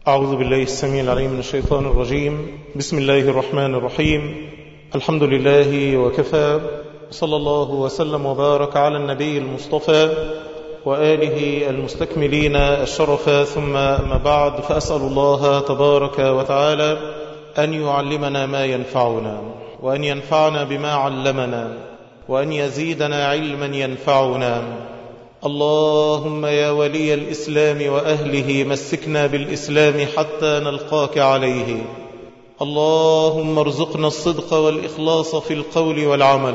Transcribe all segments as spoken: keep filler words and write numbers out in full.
أعوذ بالله السميع العليم من الشيطان الرجيم. بسم الله الرحمن الرحيم. الحمد لله وكفى، صلى الله وسلم وبارك على النبي المصطفى وآله المستكملين الشرف، ثم ما بعد، فأسأل الله تبارك وتعالى أن يعلمنا ما ينفعنا، وأن ينفعنا بما علمنا، وأن يزيدنا علما ينفعنا. اللهم يا ولي الإسلام وأهله مسكنا بالإسلام حتى نلقاك عليه. اللهم ارزقنا الصدق والإخلاص في القول والعمل.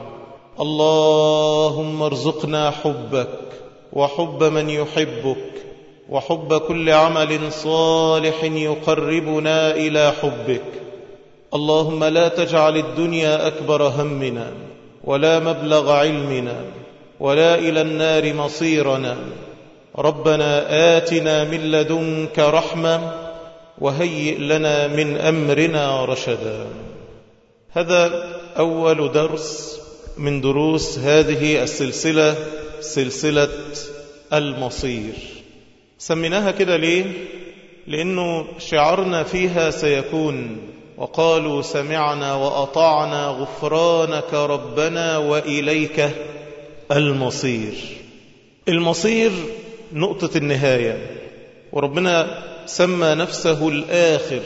اللهم ارزقنا حبك وحب من يحبك وحب كل عمل صالح يقربنا إلى حبك. اللهم لا تجعل الدنيا أكبر همنا ولا مبلغ علمنا ولا إلى النار مصيرنا. ربنا آتنا من لدنك رحمة وهيئ لنا من أمرنا رشدا. هذا أول درس من دروس هذه السلسلة، سلسلة المصير. سميناها كده ليه؟ لأنه شعارنا فيها سيكون وقالوا سمعنا وأطعنا غفرانك ربنا وإليك المصير. المصير نقطة النهاية، وربنا سمى نفسه الآخر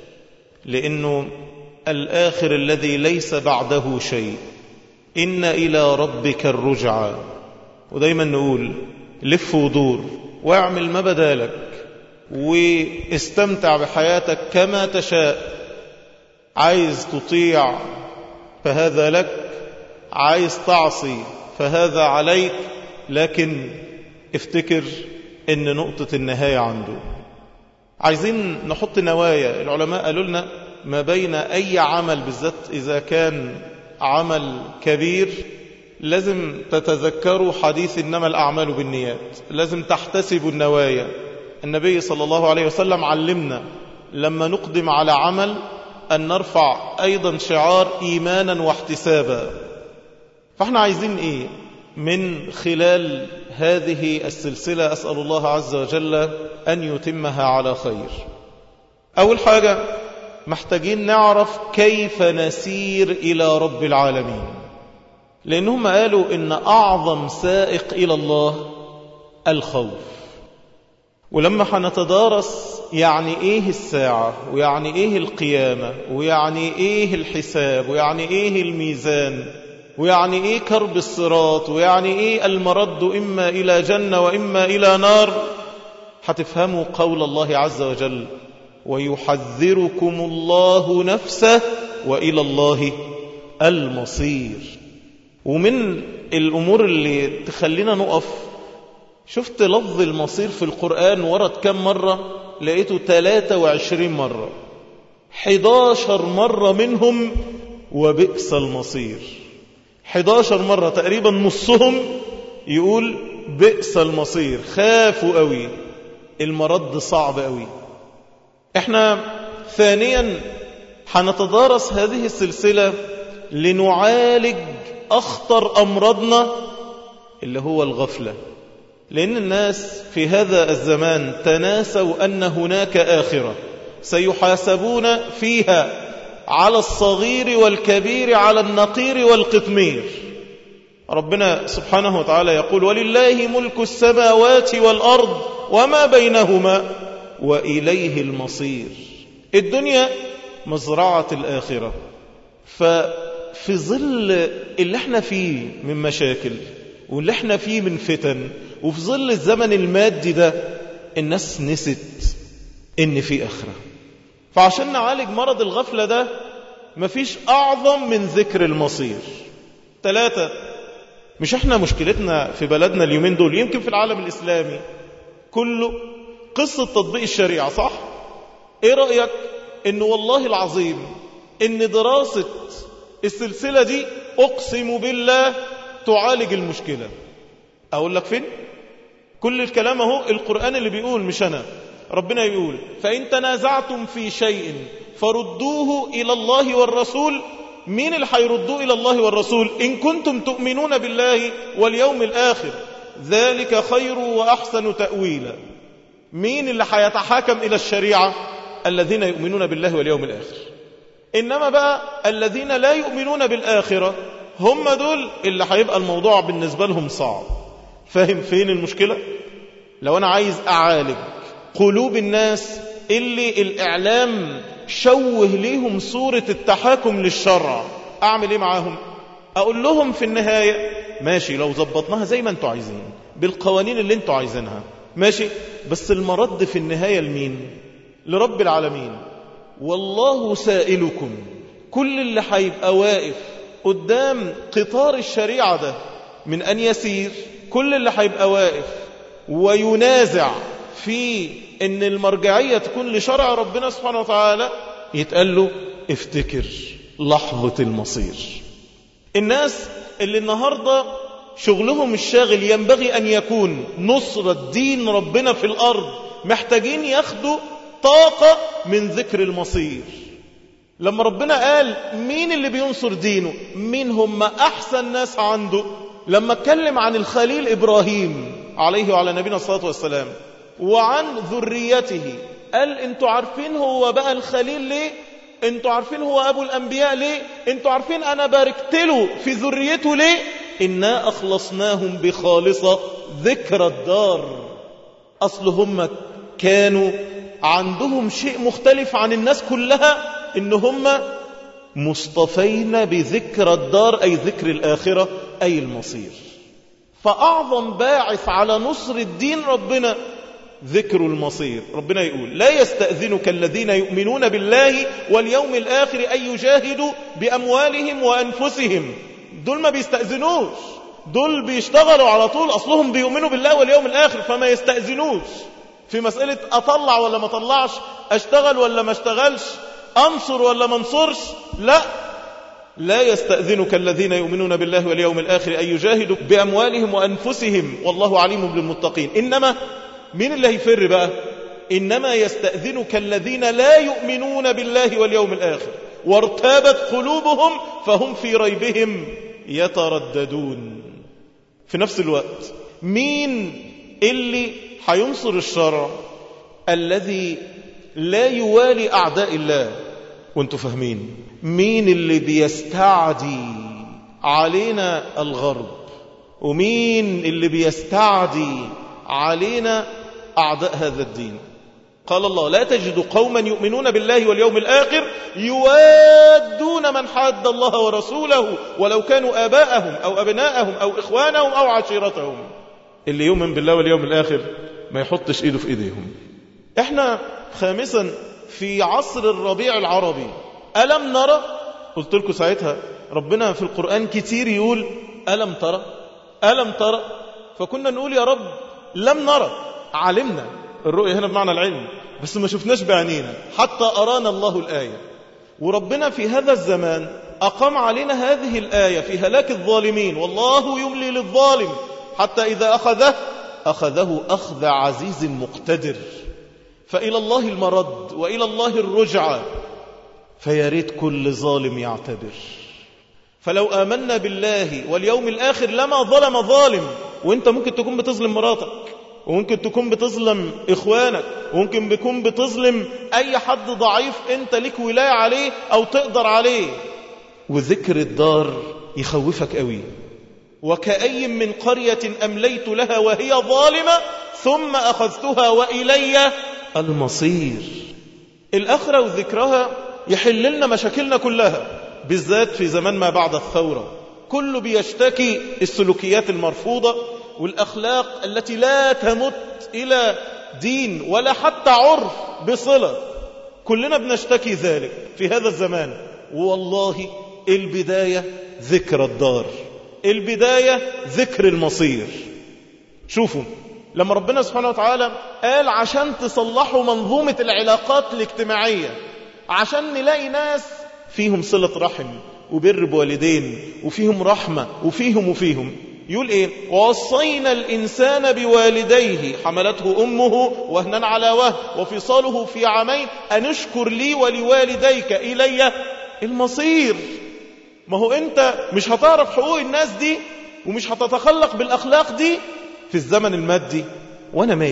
لأنه الآخر الذي ليس بعده شيء. إن إلى ربك الرجعى. ودايما نقول لف ودور واعمل ما بدالك واستمتع بحياتك كما تشاء. عايز تطيع فهذا لك، عايز تعصي فهذا عليك، لكن افتكر ان نقطة النهاية عنده. عايزين نحط نوايا. العلماء قالوا لنا ما بين اي عمل، بالذات اذا كان عمل كبير، لازم تتذكروا حديث انما الاعمال بالنيات، لازم تحتسبوا النوايا. النبي صلى الله عليه وسلم علمنا لما نقدم على عمل ان نرفع ايضا شعار ايمانا واحتسابا. فاحنا عايزين ايه من خلال هذه السلسلة؟ أسأل الله عز وجل أن يتمها على خير. أول حاجة محتاجين نعرف كيف نسير إلى رب العالمين، لأنهم قالوا إن أعظم سائق إلى الله الخوف. ولما حنتدارس يعني إيه الساعة، ويعني إيه القيامة، ويعني إيه الحساب، ويعني إيه الميزان، ويعني ايه كرب الصراط، ويعني ايه المرد اما الى جنة واما الى نار، هتفهموا قول الله عز وجل ويحذركم الله نفسه والى الله المصير. ومن الامور اللي تخلينا نقف، شفت لفظ المصير في القرآن ورد كم مرة؟ لقيته ثلاثة وعشرين مرة، حداشر مرة منهم وبئس المصير. حداشر مرة تقريبا نصهم يقول بئس المصير، خافوا قوي، المرد صعب قوي. احنا ثانيا حنتدارس هذه السلسلة لنعالج أخطر أمراضنا اللي هو الغفلة. لأن الناس في هذا الزمان تناسوا أن هناك آخرة سيحاسبون فيها على الصغير والكبير، على النقير والقطمير. ربنا سبحانه وتعالى يقول ولله ملك السماوات والأرض وما بينهما وإليه المصير. الدنيا مزرعة الآخرة. ففي ظل اللي احنا فيه من مشاكل، واللي احنا فيه من فتن، وفي ظل الزمن المادي ده، الناس نسيت ان في آخرة. فعشان نعالج مرض الغفلة ده مفيش أعظم من ذكر المصير. ثلاثة، مش احنا مشكلتنا في بلدنا اليومين دول، يمكن في العالم الإسلامي كله، قصة تطبيق الشريعة، صح؟ ايه رأيك انه والله العظيم ان دراسة السلسلة دي اقسم بالله تعالج المشكلة؟ اقول لك فين؟ كل الكلام اهو القرآن اللي بيقول، مش انا. ربنا يقول فإن تنازعتم في شيء فردوه إلى الله والرسول. مين اللي هيردوه إلى الله والرسول؟ إن كنتم تؤمنون بالله واليوم الآخر، ذلك خير وأحسن تأويلا. مين اللي هيتحاكم إلى الشريعة؟ الذين يؤمنون بالله واليوم الآخر. إنما بقى الذين لا يؤمنون بالآخرة هم دول اللي هيبقى الموضوع بالنسبة لهم صعب. فاهم فين المشكلة؟ لو أنا عايز أعالج قلوب الناس اللي الإعلام شوه ليهم صورة التحاكم للشرع، أعمل إيه معاهم؟ أقول لهم في النهاية ماشي لو زبطناها زي ما أنتوا عايزين بالقوانين اللي أنتوا عايزينها ماشي، بس المرد في النهاية لمين؟ لرب العالمين. والله سائلكم، كل اللي هيبقى واقف قدام قطار الشريعة ده من أن يسير، كل اللي هيبقى واقف وينازع في أن المرجعية تكون لشرع ربنا سبحانه وتعالى، يتقال له افتكر لحظة المصير. الناس اللي النهاردة شغلهم الشاغل ينبغي أن يكون نصرة دين ربنا في الأرض، محتاجين ياخدوا طاقة من ذكر المصير. لما ربنا قال مين اللي بينصر دينه، مين هم أحسن ناس عنده، لما اتكلم عن الخليل إبراهيم عليه وعلى نبينا الصلاة والسلام وعن ذريته، قال انتوا عارفين هو بقى الخليل ليه؟ انتوا عارفين هو أبو الأنبياء ليه؟ انتوا عارفين أنا باركت له في ذريته ليه؟ إنا أخلصناهم بخالصة ذكر الدار. أصل هم كانوا عندهم شيء مختلف عن الناس كلها، إن هم مصطفين بذكر الدار، أي ذكر الآخرة، أي المصير. فأعظم باعث على نصر الدين ربنا ذكر المصير. ربنا يقول لا يستأذنك الذين يؤمنون بالله واليوم الآخر أن يجاهدوا بأموالهم وأنفسهم. دول ما بيستأذنوش، دول بيشتغلوا على طول، أصلهم بيؤمنوا بالله واليوم الآخر، فما يستأذنوش في مسألة أطلع ولا ما طلعش، أشتغل ولا ما اشتغلش، أنصر ولا ما انصرش. لا، لا يستأذنك الذين يؤمنون بالله واليوم الآخر أن يجاهدوا بأموالهم وأنفسهم والله عليم بالمتقين. إنما مين اللي هيفر بقى؟ إنما يستأذنك الذين لا يؤمنون بالله واليوم الآخر وارتابت قلوبهم فهم في ريبهم يترددون. في نفس الوقت مين اللي هينصر الشرع؟ الذي لا يوالي أعداء الله. وانتوا فاهمين مين اللي بيستعدي علينا؟ الغرب. ومين اللي بيستعدي علينا؟ أعداء هذا الدين. قال الله لا تجد قوما يؤمنون بالله واليوم الآخر يوادون من حاد الله ورسوله ولو كانوا آباءهم أو أبناءهم أو إخوانهم أو عشيرتهم. اللي يؤمن بالله واليوم الآخر ما يحطش إيده في إيديهم. احنا خامسا في عصر الربيع العربي، ألم نرى؟ قلت لكم ساعتها ربنا في القرآن كتير يقول ألم ترى ألم ترى، فكنا نقول يا رب لم نرى، علمنا الرؤية هنا بمعنى العلم بس ما شفناش بعينينا حتى أرانا الله الآية. وربنا في هذا الزمان أقام علينا هذه الآية في هلاك الظالمين، والله يملي للظالم حتى إذا أخذه أخذه أخذ عزيز مقتدر. فإلى الله المرد وإلى الله الرجعة، فياريت كل ظالم يعتبر. فلو آمنا بالله واليوم الآخر لما ظلم ظالم. وانت ممكن تكون بتظلم مراتك، وممكن تكون بتظلم إخوانك، وممكن تكون بتظلم أي حد ضعيف أنت لك ولاية عليه أو تقدر عليه. وذكر الدار يخوفك قوي. وكأي من قرية أمليت لها وهي ظالمة ثم أخذتها وإلي المصير. الآخرة وذكرها يحل لنا مشاكلنا كلها، بالذات في زمان ما بعد الثورة. كله بيشتكي السلوكيات المرفوضة والأخلاق التي لا تمت إلى دين ولا حتى عرف بصلة. كلنا بنشتكي ذلك في هذا الزمان. والله البداية ذكر الدار، البداية ذكر المصير. شوفوا لما ربنا سبحانه وتعالى قال عشان تصلحوا منظومة العلاقات الاجتماعية، عشان نلاقي ناس فيهم صلة رحم وبر بوالدين وفيهم رحمة وفيهم وفيهم، يقول ايه؟ ووصينا الإنسان بوالديه حملته أمه وهنا على وهن وفصاله في عامين أن اشكر لي ولوالديك إلي المصير. ما هو أنت مش هتعرف حقوق الناس دي ومش هتتخلق بالأخلاق دي في الزمن المادي. وأنا مالي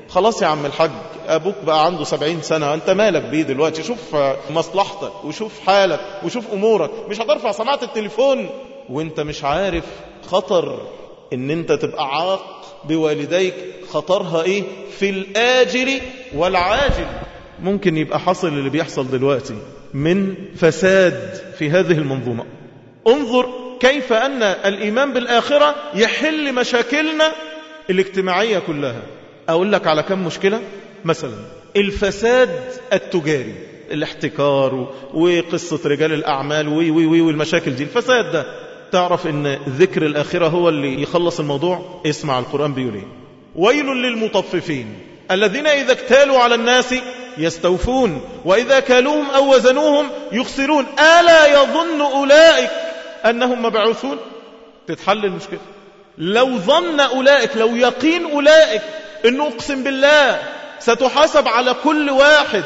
خلاص يا عم الحاج، أبوك بقى عنده سبعين سنة، أنت مالك بيه دلوقتي؟ شوف مصلحتك وشوف حالك وشوف أمورك، مش هترفع سماعة التليفون وانت مش عارف خطر ان انت تبقى عاق بوالديك. خطرها ايه في الآجل والعاجل؟ ممكن يبقى حصل اللي بيحصل دلوقتي من فساد في هذه المنظومة. انظر كيف أن الإيمان بالآخرة يحل مشاكلنا الاجتماعية كلها. أقول لك على كم مشكلة. مثلا الفساد التجاري، الاحتكار وقصة رجال الأعمال وي وي وي والمشاكل دي، الفساد ده تعرف ان ذكر الآخرة هو اللي يخلص الموضوع. اسمع القرآن بيقول ايه: ويل للمطففين الذين إذا اكتالوا على الناس يستوفون وإذا كالوهم أو وزنوهم يخسرون ألا يظن أولئك أنهم مبعوثون. تتحل المشكلة لو ظن أولئك، لو يقين أولئك أنه أقسم بالله ستحاسب على كل واحد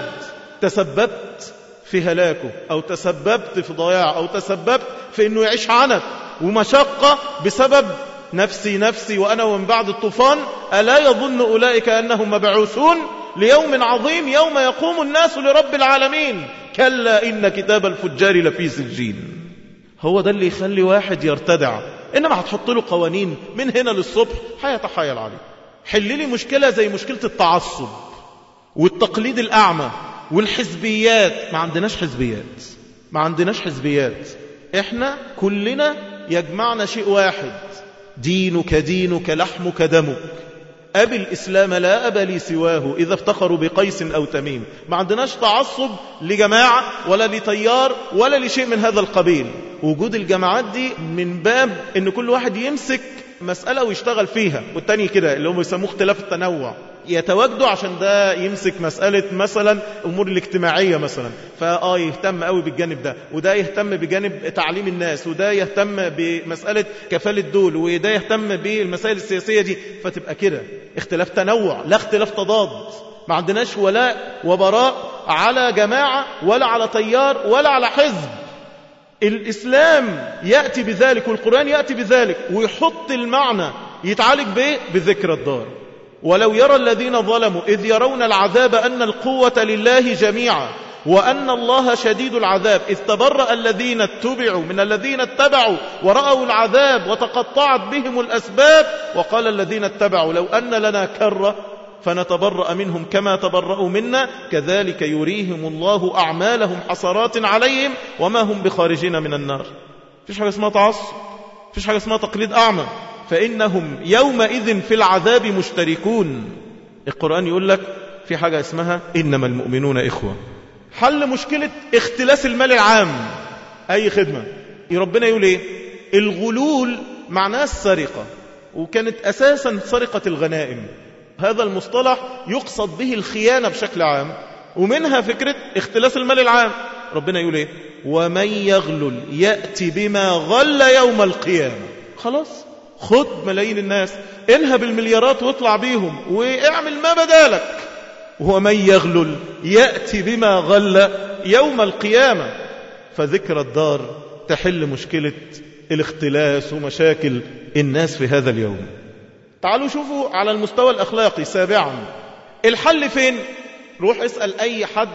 تسببت في هلاكه أو تسببت في ضياع أو تسببت في أنه يعيش عنك ومشقة بسبب نفسي نفسي وأنا ومن بعد الطوفان. ألا يظن أولئك أنهم مبعوثون ليوم عظيم يوم يقوم الناس لرب العالمين كلا إن كتاب الفجار لفي سجين. هو ده اللي يخلي واحد يرتدع. إنما هتحط له قوانين من هنا للصبح هيتحايل عليه. حل لي مشكلة زي مشكلة التعصب والتقليد الأعمى والحزبيات. ما عندناش حزبيات، ما عندناش حزبيات. احنا كلنا يجمعنا شيء واحد: دينك دينك لحمك دمك. أبي الإسلام لا أبا لي سواه إذا افتخروا بقيس أو تميم. ما عندناش تعصب لجماعة ولا لتيار ولا لشيء من هذا القبيل. وجود الجماعات دي من باب ان كل واحد يمسك مسألة ويشتغل فيها، والتاني كده اللي هم يسموه اختلاف التنوع، يتواجدوا عشان ده يمسك مسألة مثلا أمور الاجتماعية مثلا، فآه يهتم قوي بالجانب ده، وده يهتم بجانب تعليم الناس، وده يهتم بمسألة كفالة دول، وده يهتم بالمسائل السياسية دي. فتبقى كده اختلاف تنوع لا اختلاف تضاد. ما عندناش ولاء وبراء على جماعة ولا على تيار ولا على حزب. الإسلام يأتي بذلك والقرآن يأتي بذلك ويحط المعنى يتعالج به بذكر الدار. ولو يرى الذين ظلموا إذ يرون العذاب أن القوة لله جميعا وأن الله شديد العذاب إذ تبرأ الذين اتبعوا من الذين اتبعوا ورأوا العذاب وتقطعت بهم الأسباب وقال الذين اتبعوا لو أن لنا كرة فنتبرأ منهم كما تبرأوا منا كذلك يريهم الله أعمالهم حسرات عليهم وما هم بخارجين من النار. فيش حاجة اسمها تعصب، فيش حاجة اسمها تقليد أعمى، فإنهم يومئذ في العذاب مشتركون. القرآن يقول لك في حاجة اسمها إنما المؤمنون إخوة. حل مشكلة اختلاس المال العام، أي خدمة. ربنا يقول إيه؟ الغلول معناه السرقة، وكانت أساسا سرقة الغنائم. هذا المصطلح يقصد به الخيانة بشكل عام، ومنها فكرة اختلاس المال العام. ربنا يقول إيه؟ ومن يغلل يأتي بما غل يوم القيامة. خلاص، خد ملايين الناس، انهب المليارات واطلع بيهم واعمل ما بدالك. ومن يغلل يأتي بما غل يوم القيامة. فذكر الدار تحل مشكلة الاختلاس ومشاكل الناس في هذا اليوم. تعالوا شوفوا على المستوى الأخلاقي. سابعا، الحل فين؟ روح اسأل أي حد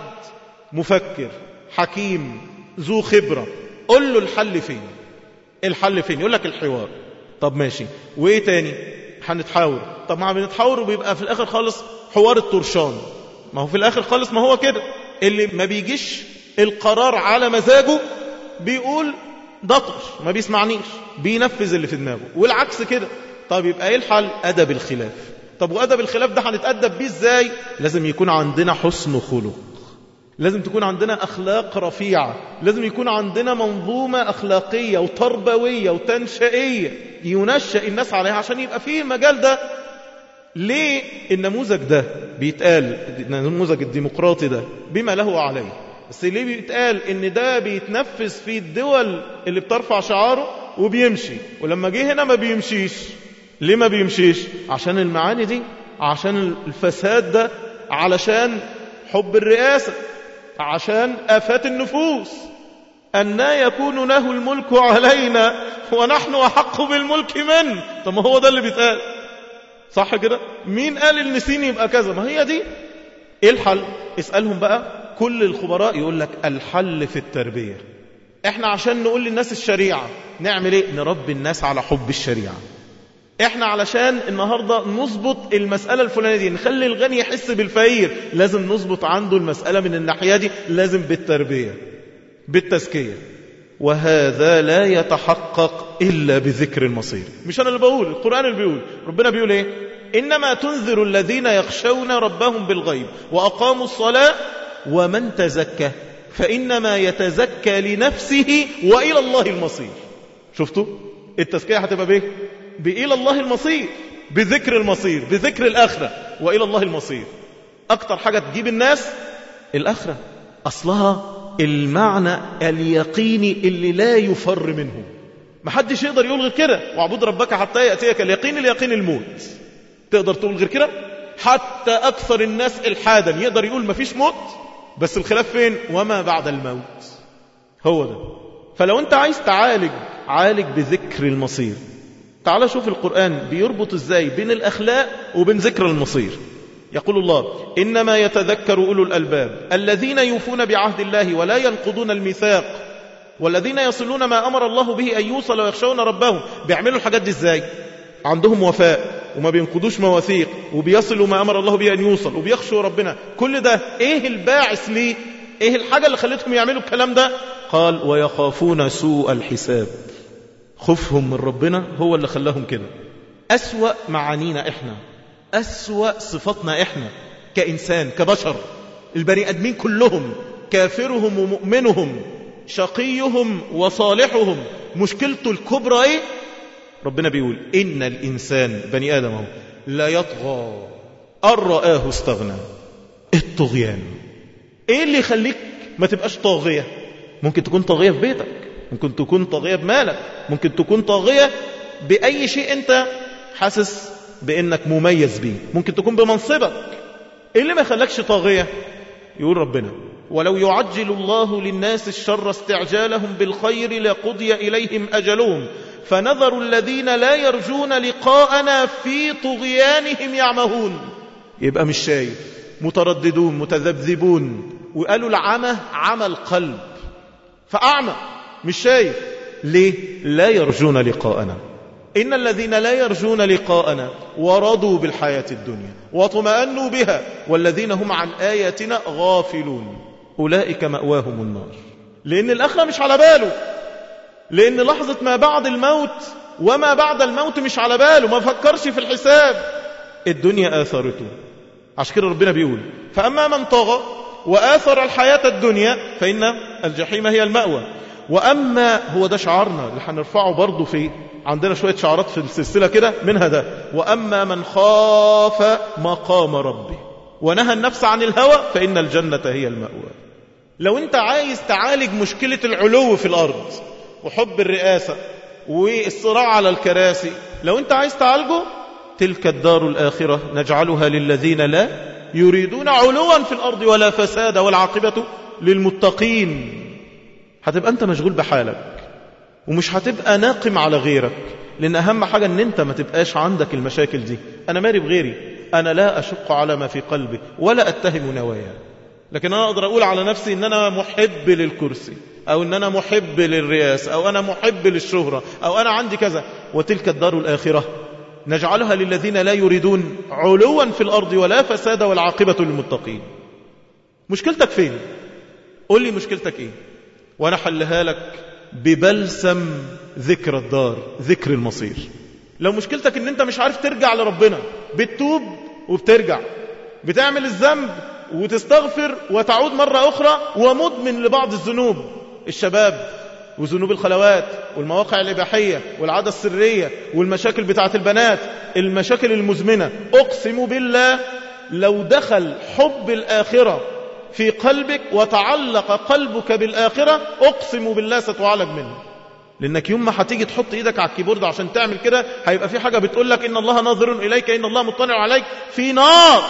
مفكر حكيم ذو خبرة، قل له الحل فين. الحل فين؟ يقول لك الحوار. طب ماشي، وايه تاني؟ هنتحاور. طب ما بنتحاور وبيبقى في الاخر خالص حوار الطرشان. ما هو في الاخر خالص ما هو كده، اللي ما بيجيش القرار على مزاجه بيقول ده طرش، ما بيسمعنيش، بينفذ اللي في دماغه، والعكس كده. طب يبقى ايه الحل؟ ادب الخلاف. طب وادب الخلاف ده هنتأدب بيه ازاي؟ لازم يكون عندنا حسن خلق، لازم تكون عندنا أخلاق رفيعة، لازم يكون عندنا منظومة أخلاقية وتربوية وتنشئية ينشأ الناس عليها عشان يبقى فيه المجال ده. ليه النموذج ده بيتقال النموذج الديمقراطي ده بما له عليه؟ بس ليه بيتقال ان ده بيتنفذ في الدول اللي بترفع شعاره وبيمشي، ولما جه هنا ما بيمشيش؟ ليه ما بيمشيش؟ عشان المعاني دي، عشان الفساد ده، علشان حب الرئاسة، عشان آفات النفوس. أننا يكون له الملك علينا ونحن أحق بالملك منه. طب ما هو ده اللي بيتقال. صح كده؟ مين قال ان سين يبقى كذا؟ ما هي دي. ايه الحل؟ اسألهم بقى. كل الخبراء يقول لك الحل في التربية. احنا عشان نقول للناس الشريعة نعمل ايه؟ نربي الناس على حب الشريعة. احنا علشان النهاردة نظبط المسألة الفلانية دي، نخلي الغني يحس بالفقير، لازم نظبط عنده المسألة من الناحية دي، لازم بالتربية بالتزكية. وهذا لا يتحقق إلا بذكر المصير. مش أنا اللي بقول، القرآن اللي بيقول. ربنا بيقول إيه؟ إنما تنذر الذين يخشون ربهم بالغيب وأقاموا الصلاة ومن تزكى فإنما يتزكى لنفسه وإلى الله المصير. شفتوا؟ التزكية هتبقى بإيه؟ بإلى الله المصير، بذكر المصير، بذكر الآخرة، وإلى الله المصير. أكتر حاجة تجيب الناس الآخرة، أصلها المعنى اليقيني اللي لا يفر منه. محدش يقدر يقول غير كده، واعبد ربك حتى يأتيك اليقين. اليقين الموت. تقدر تقول غير كده؟ حتى أكثر الناس إلحادا يقدر يقول مفيش موت، بس الخلاف فين؟ وما بعد الموت. هو ده. فلو أنت عايز تعالج، عالج بذكر المصير. تعال شوف القرآن بيربط ازاي بين الأخلاق وبين ذكر المصير. يقول الله: إنما يتذكر أولو الألباب الذين يوفون بعهد الله ولا ينقضون الميثاق والذين يصلون ما أمر الله به أن يوصل ويخشون ربهم. بيعملوا الحاجات دي ازاي؟ عندهم وفاء وما بينقضوش مواثيق وبيصلوا ما أمر الله به أن يوصل وبيخشوا ربنا. كل ده ايه الباعث ليه؟ ايه الحاجة اللي خلتهم يعملوا الكلام ده؟ قال: ويخافون سوء الحساب. خوفهم من ربنا هو اللي خلاهم كده. أسوأ معانينا إحنا، أسوأ صفاتنا إحنا كإنسان كبشر. البني أدمين كلهم، كافرهم ومؤمنهم، شقيهم وصالحهم، مشكلته الكبرى إيه؟ ربنا بيقول: إن الإنسان بني آدم لا يطغى أن رآه استغنى. الطغيان إيه اللي يخليك ما تبقاش طاغية؟ ممكن تكون طاغية في بيتك، ممكن تكون طاغية بمالك، ممكن تكون طاغية بأي شيء أنت حاسس بأنك مميز به، ممكن تكون بمنصبك. إيه اللي ما يخلكش طاغية؟ يقول ربنا: ولو يعجل الله للناس الشر استعجالهم بالخير لقضي إليهم أجلهم فنذر الذين لا يرجون لقاءنا في طغيانهم يعمهون. يبقى مش شايف، مترددون متذبذبون. وقالوا العمى عمى القلب، فأعمى مش شايف. ليه؟ لا يرجون لقاءنا. إن الذين لا يرجون لقاءنا ورضوا بالحياة الدنيا واطمأنوا بها والذين هم عن آياتنا غافلون أولئك مأواهم النار. لأن الآخرة مش على باله، لأن لحظة ما بعد الموت وما بعد الموت مش على باله، ما فكرش في الحساب. الدنيا آثرته. عشان كده ربنا بيقول: فأما من طغى وآثر الحياة الدنيا فإن الجحيم هي المأوى. وأما، هو ده شعارنا اللي هنرفعه برضو، في عندنا شوية شعارات في السلسلة كده منها ده: وأما من خاف مقام ربه ونهى النفس عن الهوى فإن الجنة هي المأوى. لو أنت عايز تعالج مشكلة العلو في الأرض وحب الرئاسة والصراع على الكراسي، لو أنت عايز تعالجه، تلك الدار الآخرة نجعلها للذين لا يريدون علوا في الأرض ولا فساد والعاقبة للمتقين. هتبقى أنت مشغول بحالك ومش هتبقى ناقم على غيرك، لأن أهم حاجة أن أنت ما تبقاش عندك المشاكل دي. أنا مالي بغيري، أنا لا أشق على ما في قلبي ولا أتهم نوايا، لكن أنا أقدر أقول على نفسي أن أنا محب للكرسي، أو أن أنا محب للرئاسة، أو أنا محب للشهرة، أو أنا عندي كذا. وتلك الدار الآخرة نجعلها للذين لا يريدون علوا في الأرض ولا فساد والعاقبة للمتقين. مشكلتك فين؟ قول لي مشكلتك إيه وأنا حلها لك ببلسم ذكر الدار، ذكر المصير. لو مشكلتك ان انت مش عارف ترجع لربنا، بتتوب وبترجع، بتعمل الذنب وتستغفر وتعود مرة أخرى، ومدمن لبعض الذنوب، الشباب وذنوب الخلوات والمواقع الإباحية والعادة السرية والمشاكل بتاعت البنات، المشاكل المزمنة، أقسم بالله لو دخل حب الآخرة في قلبك وتعلق قلبك بالآخرة، أقسم بالله ستعالج منه. لأنك يوم ما هتيجي تحط إيدك على الكيبورد عشان تعمل كده، هيبقى في حاجة بتقول لك إن الله ناظر إليك، إن الله مطلع عليك في نار،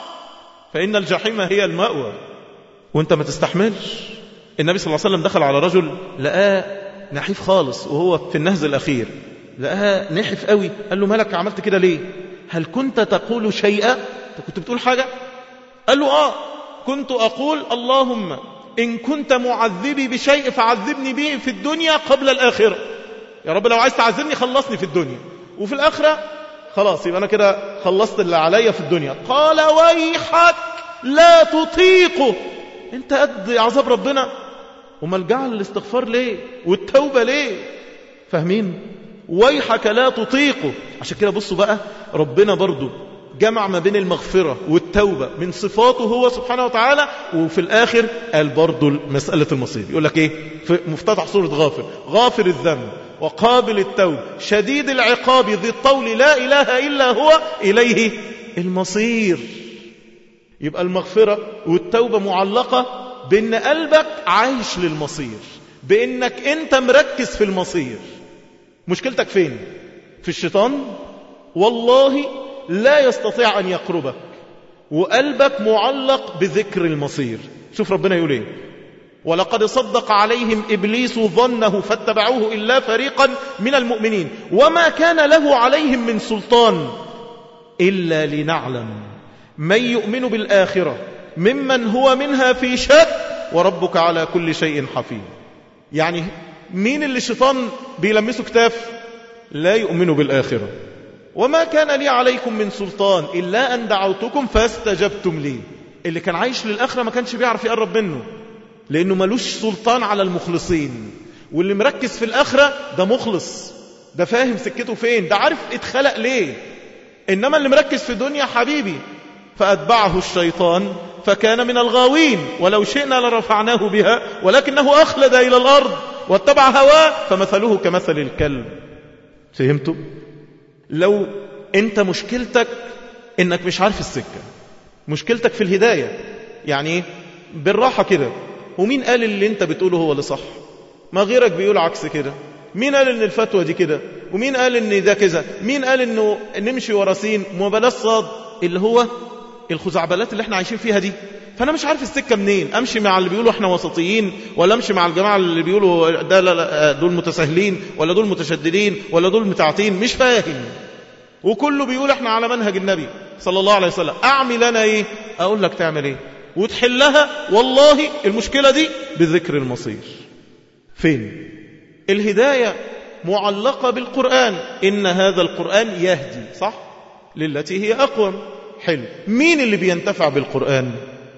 فإن الجحيم هي المأوى، وانت ما تستحملش. النبي صلى الله عليه وسلم دخل على رجل لقاه نحيف خالص وهو في النهز الأخير، لقاه نحف قوي، قال له: مالك عملت كده ليه؟ هل كنت تقول شيئا؟ أنت كنت بتقول حاجة؟ قال له آه كنت أقول اللهم إن كنت معذبي بشيء فعذبني به في الدنيا قبل الآخرة. يا رب لو عايز تعذبني خلصني في الدنيا، وفي الآخرة خلاص يبقى أنا كده خلصت اللي عليا في الدنيا. قال ويحك لا تطيقه، أنت قد عذاب ربنا؟ وما جعل الاستغفار ليه والتوبة ليه؟ فاهمين؟ ويحك لا تطيقه. عشان كده بصوا بقى ربنا برضو جمع ما بين المغفرة والتوبة من صفاته هو سبحانه وتعالى، وفي الآخر قال برضو مسألة المصير. يقول لك إيه في مفتتح سورة غافر؟ غافر الذنب وقابل التوب شديد العقاب ذي الطول لا إله إلا هو إليه المصير. يبقى المغفرة والتوبة معلقة بأن قلبك عايش للمصير، بأنك أنت مركز في المصير. مشكلتك فين؟ في الشيطان؟ والله لا يستطيع أن يقربك، وقلبك معلق بذكر المصير. شوف ربنا يقول ايه: ولقد صدق عليهم إبليس ظنه فاتبعوه إلا فريقا من المؤمنين وما كان له عليهم من سلطان إلا لنعلم من يؤمن بالآخرة ممن هو منها في شك وربك على كل شيء حفيظ. يعني مين اللي الشيطان بيلمسه كتاف؟ لا يؤمن بالآخرة. وما كان لي عليكم من سلطان إلا أن دعوتكم فاستجبتم لي. اللي كان عايش للآخرة ما كانش بيعرف يقرب منه، لأنه ملوش سلطان على المخلصين. واللي مركز في الآخرة ده مخلص، ده فاهم سكته فين، ده عارف اتخلق ليه. إنما اللي مركز في الدنيا حبيبي فأتبعه الشيطان فكان من الغاوين ولو شئنا لرفعناه بها ولكنه أخلد إلى الأرض واتبع هواه فمثله كمثل الكلب. فهمتوا؟ لو أنت مشكلتك إنك مش عارف السكة، مشكلتك في الهداية، يعني بالراحة كده، ومين قال اللي أنت بتقوله هو اللي صح؟ ما غيرك بيقول عكس كده. مين قال إن الفتوى دي كده؟ ومين قال إن ده كذا؟ مين قال إنه نمشي وراسين وبلاش صاد، اللي هو الخزعبلات اللي احنا عايشين فيها دي. فأنا مش عارف السكة منين، أمشي مع اللي بيقولوا احنا وسطيين، ولا أمشي مع الجماعة اللي بيقولوا ده لا لا دول متساهلين، ولا دول متشددين، ولا دول متعتين، مش فاهم. وكله بيقول احنا على منهج النبي صلى الله عليه وسلم. أعمل أنا إيه؟ أقول لك تعمل إيه وتحلها. والله المشكلة دي بذكر المصير. فين؟ الهداية معلقة بالقرآن، إن هذا القرآن يهدي صح للتي هي أقوم. حلو. مين اللي بينتفع بالقرآن؟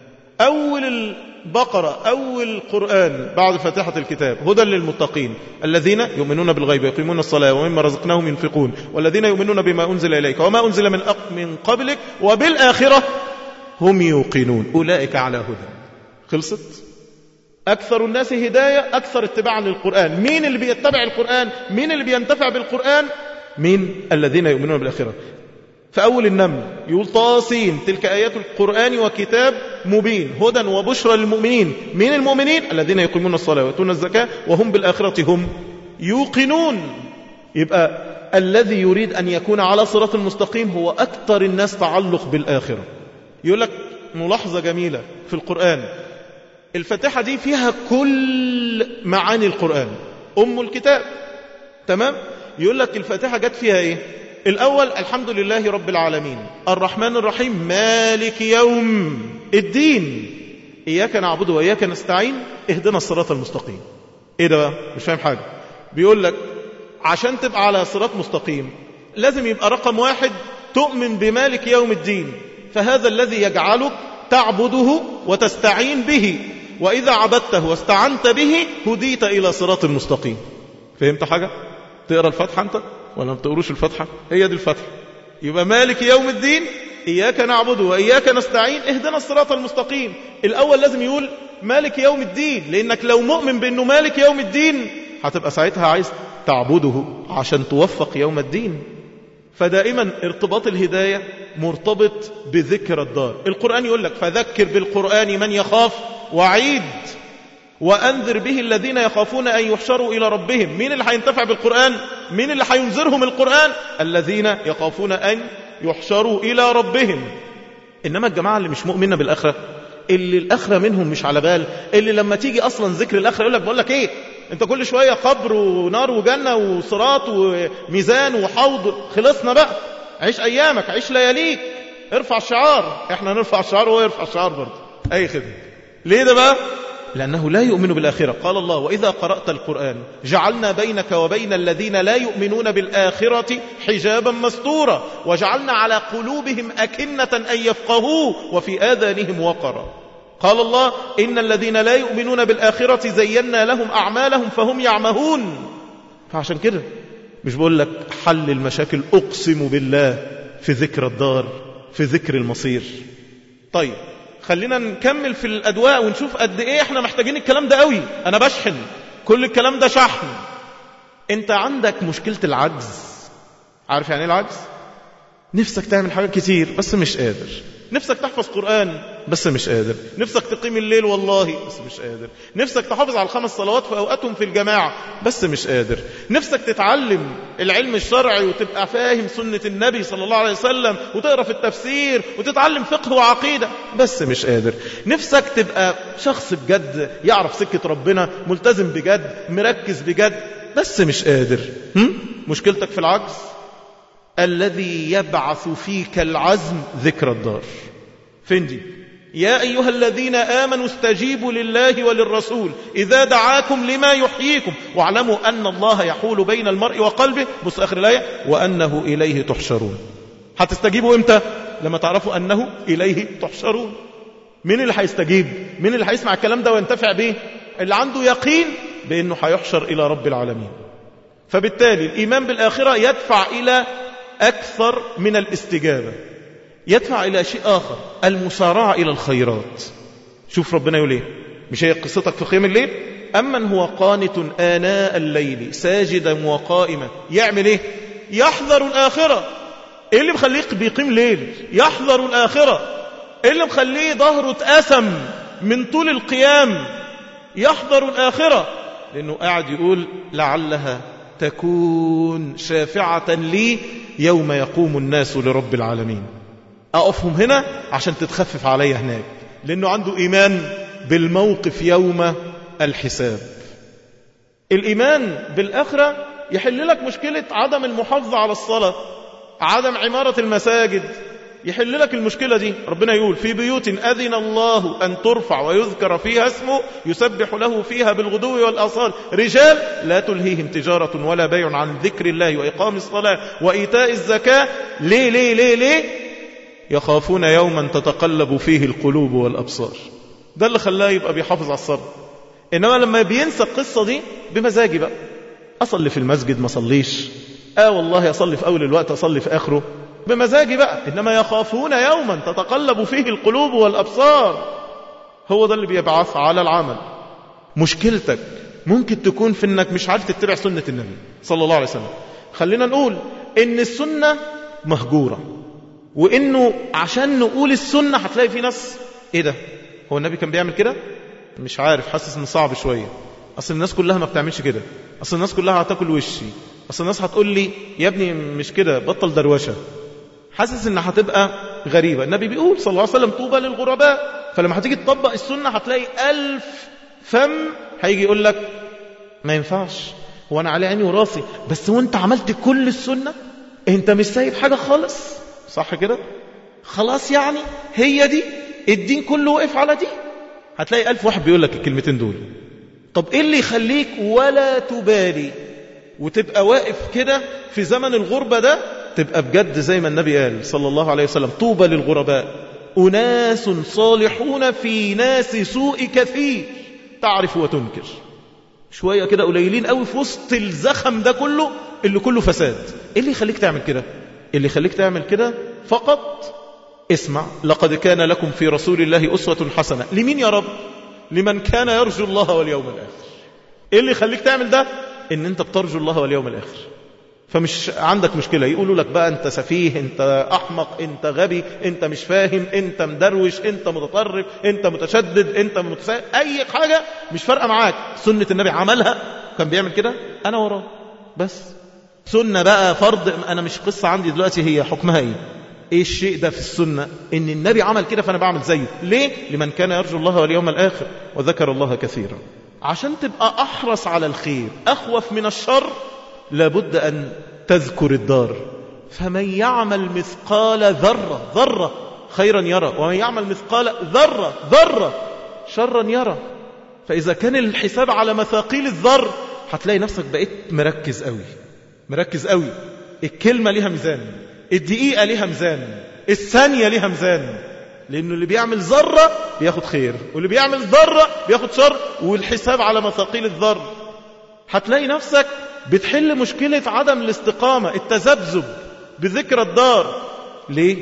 أول البقرة، أول القرآن بعد فاتحة الكتاب: هدى للمتقين الذين يؤمنون بالغيب ويقيمون الصلاة ومما رزقناهم ينفقون والذين يؤمنون بما أنزل إليك وما أنزل من من قبلك وبالآخرة هم يوقنون أولئك على هدى. خلصت؟ أكثر الناس هداية أكثر اتباعا للقرآن. مين اللي بيتبع القرآن؟ مين اللي بينتفع بالقرآن؟ مين؟ الذين يؤمنون بالآخرة. فأول النمل يقول طاسين: تلك آيات القرآن وكتاب مبين هدى وبشرى للمؤمنين. مين المؤمنين؟ الذين يقيمون الصلاة ويؤتون الزكاة وهم بالآخرة هم يوقنون. يبقى الذي يريد أن يكون على صراط المستقيم هو أكثر الناس تعلق بالآخرة. يقول لك ملاحظة جميلة في القرآن: الفاتحة دي فيها كل معاني القرآن، أم الكتاب. تمام؟ يقول لك الفاتحة جت فيها إيه؟ الأول الحمد لله رب العالمين الرحمن الرحيم مالك يوم الدين إياك نعبد وإياك نستعين اهدنا الصراط المستقيم. إيه ده بقى؟ مش فاهم حاجة. بيقول لك عشان تبقى على صراط مستقيم لازم يبقى رقم واحد تؤمن بمالك يوم الدين، فهذا الذي يجعلك تعبده وتستعين به، وإذا عبدته واستعنت به هديت إلى صراط المستقيم. فهمت حاجة؟ تقرأ الفتحة أنت ولا ما تقروش الفتحة؟ هي دي الفتحة. يبقى مالك يوم الدين إياك نعبد وإياك نستعين اهدنا الصراط المستقيم. الأول لازم يقول مالك يوم الدين، لأنك لو مؤمن بأنه مالك يوم الدين هتبقى ساعتها عايز تعبده عشان توفق يوم الدين. فدائما ارتباط الهداية مرتبط بذكر الدار. القرآن يقول لك فذكر بالقرآن من يخاف وعيد وأنذر به الذين يخافون أن يحشروا إلى ربهم. مين اللي هينتفع بالقرآن؟ مين اللي هينذرهم القرآن؟ الذين يخافون أن يحشروا إلى ربهم. إنما الجماعة اللي مش مؤمنة بالآخرة، اللي الآخرة منهم مش على بال، اللي لما تيجي أصلا ذكر الآخرة يقول لك بقول لك إيه، أنت كل شوية قبر ونار وجنة وصراط وميزان وحوض، خلصنا بقى. عيش أيامك، عيش لياليك، ارفع الشعار. احنا نرفع الشعار وهو يرفع الشعار برضه، أي خدمة. ليه ده بقى؟ لأنه لا يؤمن بالآخرة. قال الله: وإذا قرأت القرآن جعلنا بينك وبين الذين لا يؤمنون بالآخرة حجابا مستورا وجعلنا على قلوبهم أكنة أن يفقهوه وفي آذانهم وقرا. قال الله: إن الذين لا يؤمنون بالآخرة زينا لهم أعمالهم فهم يعمهون. فعشان كده مش بقول لك حل المشاكل، أقسم بالله، في ذكر الدار، في ذكر المصير. طيب خلينا نكمل في الأدواء ونشوف قد إيه إحنا محتاجين الكلام ده قوي. أنا بشحن كل الكلام ده شحن. أنت عندك مشكلة العجز. عارف يعني إيه العجز؟ نفسك تعمل حاجات كتير بس مش قادر. نفسك تحفظ قرآن بس مش قادر. نفسك تقيم الليل والله بس مش قادر. نفسك تحافظ على الخمس صلوات في أوقاتهم في الجماعة بس مش قادر. نفسك تتعلم العلم الشرعي وتبقى فاهم سنة النبي صلى الله عليه وسلم وتقرأ في التفسير وتتعلم فقه وعقيدة بس مش قادر. نفسك تبقى شخص بجد يعرف سكة ربنا، ملتزم بجد، مركز بجد بس مش قادر. هم؟ مشكلتك في العجز. الذي يبعث فيك العزم ذكر الدار. فين دي؟ يا أيها الذين آمنوا استجيبوا لله وللرسول إذا دعاكم لما يحييكم واعلموا أن الله يحول بين المرء وقلبه. بص آخر الآية: وأنه إليه تحشرون. هتستجيبوا إمتى؟ لما تعرفوا أنه إليه تحشرون. مين اللي هيستجيب؟ مين اللي هيسمع الكلام ده وينتفع به؟ اللي عنده يقين بأنه هيحشر إلى رب العالمين. فبالتالي الإيمان بالآخرة يدفع إلى أكثر من الاستجابة، يدفع إلى شيء آخر: المسارعة إلى الخيرات. شوف ربنا يقول إيه؟ مش هي قصتك في قيام الليل؟ أمن هو قانت آناء الليل ساجدا وقائما يعمل إيه؟ يحذر الآخرة. إيه اللي مخليك بيقيم ليل؟ يحذر الآخرة. إيه اللي مخليه ظهره اتقسم من طول القيام؟ يحذر الآخرة، لأنه قاعد يقول لعلها تكون شافعة لي يوم يقوم الناس لرب العالمين. أقفهم هنا عشان تتخفف علي هناك، لأنه عنده إيمان بالموقف يوم الحساب. الإيمان بالآخرة يحل لك مشكلة عدم المحافظة على الصلاة، عدم عمارة المساجد، يحل لك المشكلة دي. ربنا يقول: في بيوت أذن الله أن ترفع ويذكر فيها اسمه يسبح له فيها بالغدو والآصال رجال لا تلهيهم تجارة ولا بيع عن ذكر الله وإقام الصلاة وإيتاء الزكاة. ليه ليه ليه ليه؟ يخافون يوما تتقلب فيه القلوب والأبصار. ده اللي خلاه يبقى بيحافظ على الصلاة. إنما لما بينسى القصة دي بمزاجي بقى، أصلي في المسجد ما صليش، آه والله أصلي في أول الوقت أصلي في آخره، بمزاجي بقى. إنما يخافون يوما تتقلب فيه القلوب والأبصار. هو ده اللي بيبعث على العمل. مشكلتك ممكن تكون في إنك مش عارف تتبع سنة النبي صلى الله عليه وسلم. خلينا نقول إن السنة مهجورة، وإنه عشان نقول السنة هتلاقي في ناس: إيه ده؟ هو النبي كان بيعمل كده؟ مش عارف، حاسس إنه صعب شوية. أصل الناس كلها ما بتعملش كده، أصل الناس كلها هتاكل وشي، أصل الناس هتقول لي يا ابني مش كده، بطل دروشة. حاسس إنها هتبقى غريبة. النبي بيقول صلى الله عليه وسلم: طوبى للغرباء. فلما هتيجي تطبق السنة هتلاقي ألف فم هيجي يقول لك ما ينفعش، هو أنا على عيني وراسي، بس وانت عملت كل السنة انت مش سايب حاجة خالص، صح كده؟ خلاص يعني هي دي الدين كله وقف على دي. هتلاقي ألف واحد بيقول لك الكلمتين دول. طب ايه اللي يخليك ولا تبالي وتبقى واقف كده في زمن الغربة ده؟ تبقى بجد زي ما النبي قال صلى الله عليه وسلم: طوبى للغرباء أناس صالحون في ناس سوء كثير تعرف وتنكر. شوية كده قليلين قوي في وسط الزخم ده كله اللي كله فساد. ايه اللي يخليك تعمل كده؟ اللي يخليك تعمل كده فقط اسمع: لقد كان لكم في رسول الله أسوة حسنة. لمين يا رب؟ لمن كان يرجو الله واليوم الآخر. ايه اللي يخليك تعمل ده؟ ان انت بترجو الله واليوم الآخر. فمش عندك مشكلة يقولوا لك بقى انت سفيه، انت احمق، انت غبي، انت مش فاهم، انت مدروش، انت متطرف، انت متشدد، انت متساهل، اي حاجة مش فارقة معاك. سنة النبي عملها، كان بيعمل كده، انا وراه بس. سنة بقى فرض، انا مش قصة عندي دلوقتي هي حكمها ايه. ايه الشيء ده في السنة؟ ان النبي عمل كده فانا بعمل زيه. ليه؟ لمن كان يرجو الله واليوم الآخر وذكر الله كثيرا. عشان تبقى احرص على الخير، اخوف من الشر، لابد أن تذكر الدار. فمن يعمل مثقال ذرة ذرة خيرا يرى، ومن يعمل مثقال ذرة ذرة شرا يرى. فإذا كان الحساب على مثاقيل الذر هتلاقي نفسك بقيت مركز قوي مركز قوي. الكلمة ليها ميزان، الدقيقة ليها ميزان، الثانية ليها ميزان، لأنه اللي بيعمل ذرة بياخد خير، واللي بيعمل ذرة بياخد شر، والحساب على مثاقيل الذر. هتلاقي نفسك بتحل مشكلة عدم الاستقامة، التذبذب بذكر الدار. ليه؟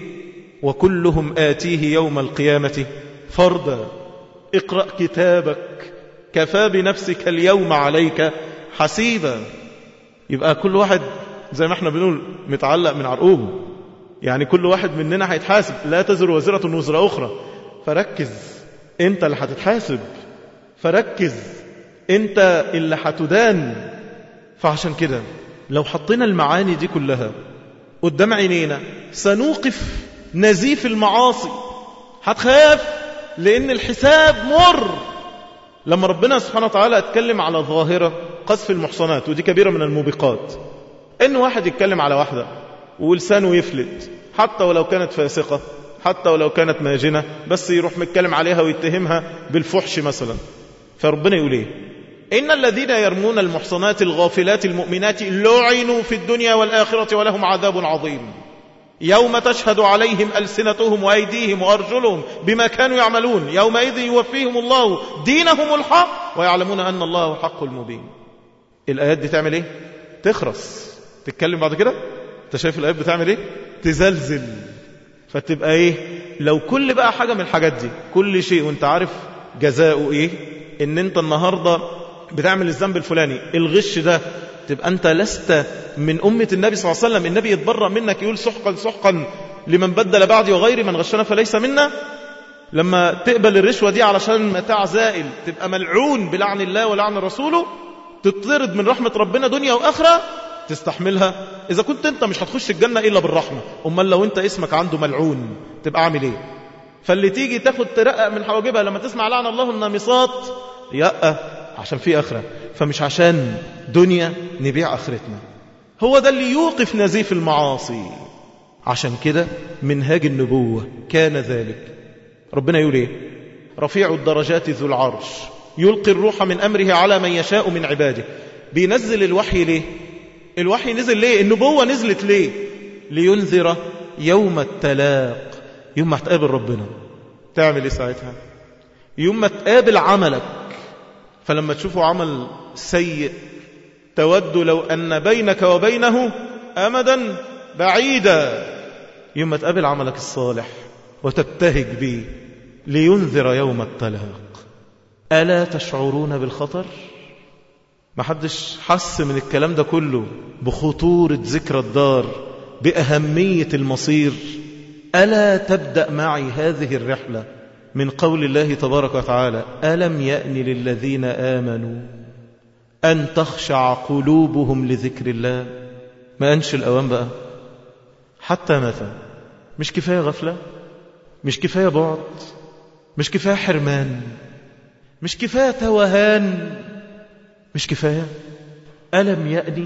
وكلهم آتيه يوم القيامة فردا. اقرأ كتابك كفى بنفسك اليوم عليك حسيبا. يبقى كل واحد زي ما احنا بنقول متعلق من عرقوبه، يعني كل واحد مننا هيتحاسب، لا تزر وزرة وزر أخرى. فركز انت اللي هتتحاسب، فركز انت اللي هتدان. فعشان كده لو حطينا المعاني دي كلها قدام عينينا سنوقف نزيف المعاصي. هتخاف لأن الحساب مر. لما ربنا سبحانه وتعالى اتكلم على ظاهرة قذف المحصنات، ودي كبيرة من الموبقات، إن واحد يتكلم على واحدة ولسانه يفلت حتى ولو كانت فاسقة، حتى ولو كانت ماجنة، بس يروح متكلم عليها ويتهمها بالفحش مثلا. فربنا يقول ايه؟ إن الذين يرمون المحصنات الغافلات المؤمنات لعنوا في الدنيا والآخرة ولهم عذاب عظيم يوم تشهد عليهم ألسنتهم وأيديهم وأرجلهم بما كانوا يعملون يومئذ يوفيهم الله دينهم الحق ويعلمون أن الله الحق المبين. الآيات دي تعمل ايه؟ تخرس. تتكلم بعد كده انت شايف الآيات بتعمل ايه؟ تزلزل. فتبقى ايه؟ لو كل بقى حاجة من الحاجات دي، كل شيء وانت عارف جزاؤه ايه، ان انت النهاردة بتعمل الذنب الفلاني، الغش ده، تبقى أنت لست من أمة النبي صلى الله عليه وسلم. النبي يتبرأ منك يقول سحقا سحقا لمن بدل بعدي وغيري من غشنا فليس منا. لما تقبل الرشوة دي علشان متاع زائل تبقى ملعون بلعن الله ولعن رسوله، تطرد من رحمة ربنا دنيا وآخرة، تستحملها. إذا كنت أنت مش هتخش الجنة إلا بالرحمة، أمال لو أنت اسمك عنده ملعون تبقى عامل إيه؟ فاللي تيجي تاخد ترقق من حواجبها لما تسمع لعن الله النامصات، يأ عشان في آخرة، فمش عشان دنيا نبيع آخرتنا. هو ده اللي يوقف نزيف المعاصي. عشان كده منهاج النبوة كان ذلك. ربنا يقول ايه؟ رفيع الدرجات ذو العرش يلقي الروح من أمره على من يشاء من عباده. بينزل الوحي ليه؟ الوحي نزل ليه؟ النبوة نزلت ليه؟ لينذر يوم التلاق، يوم ما تقابل ربنا تعمل ايه ساعتها؟ يوم ما تقابل عملك. فلما تشوفوا عمل سيء تود لو أن بينك وبينه أمدا بعيدا. يوم ما تقابل عملك الصالح وتبتهج به. لينذر يوم التلاق. ألا تشعرون بالخطر؟ ما حدش حس من الكلام ده كله بخطورة ذكر الدار، بأهمية المصير؟ ألا تبدأ معي هذه الرحلة من قول الله تبارك وتعالى ألم يأن للذين آمنوا أن تخشع قلوبهم لذكر الله؟ ما أنش الأوان بقى؟ حتى متى؟ مش كفاية غفلة؟ مش كفاية بعد؟ مش كفاية حرمان؟ مش كفاية توهان؟ مش كفاية؟ ألم يأني؟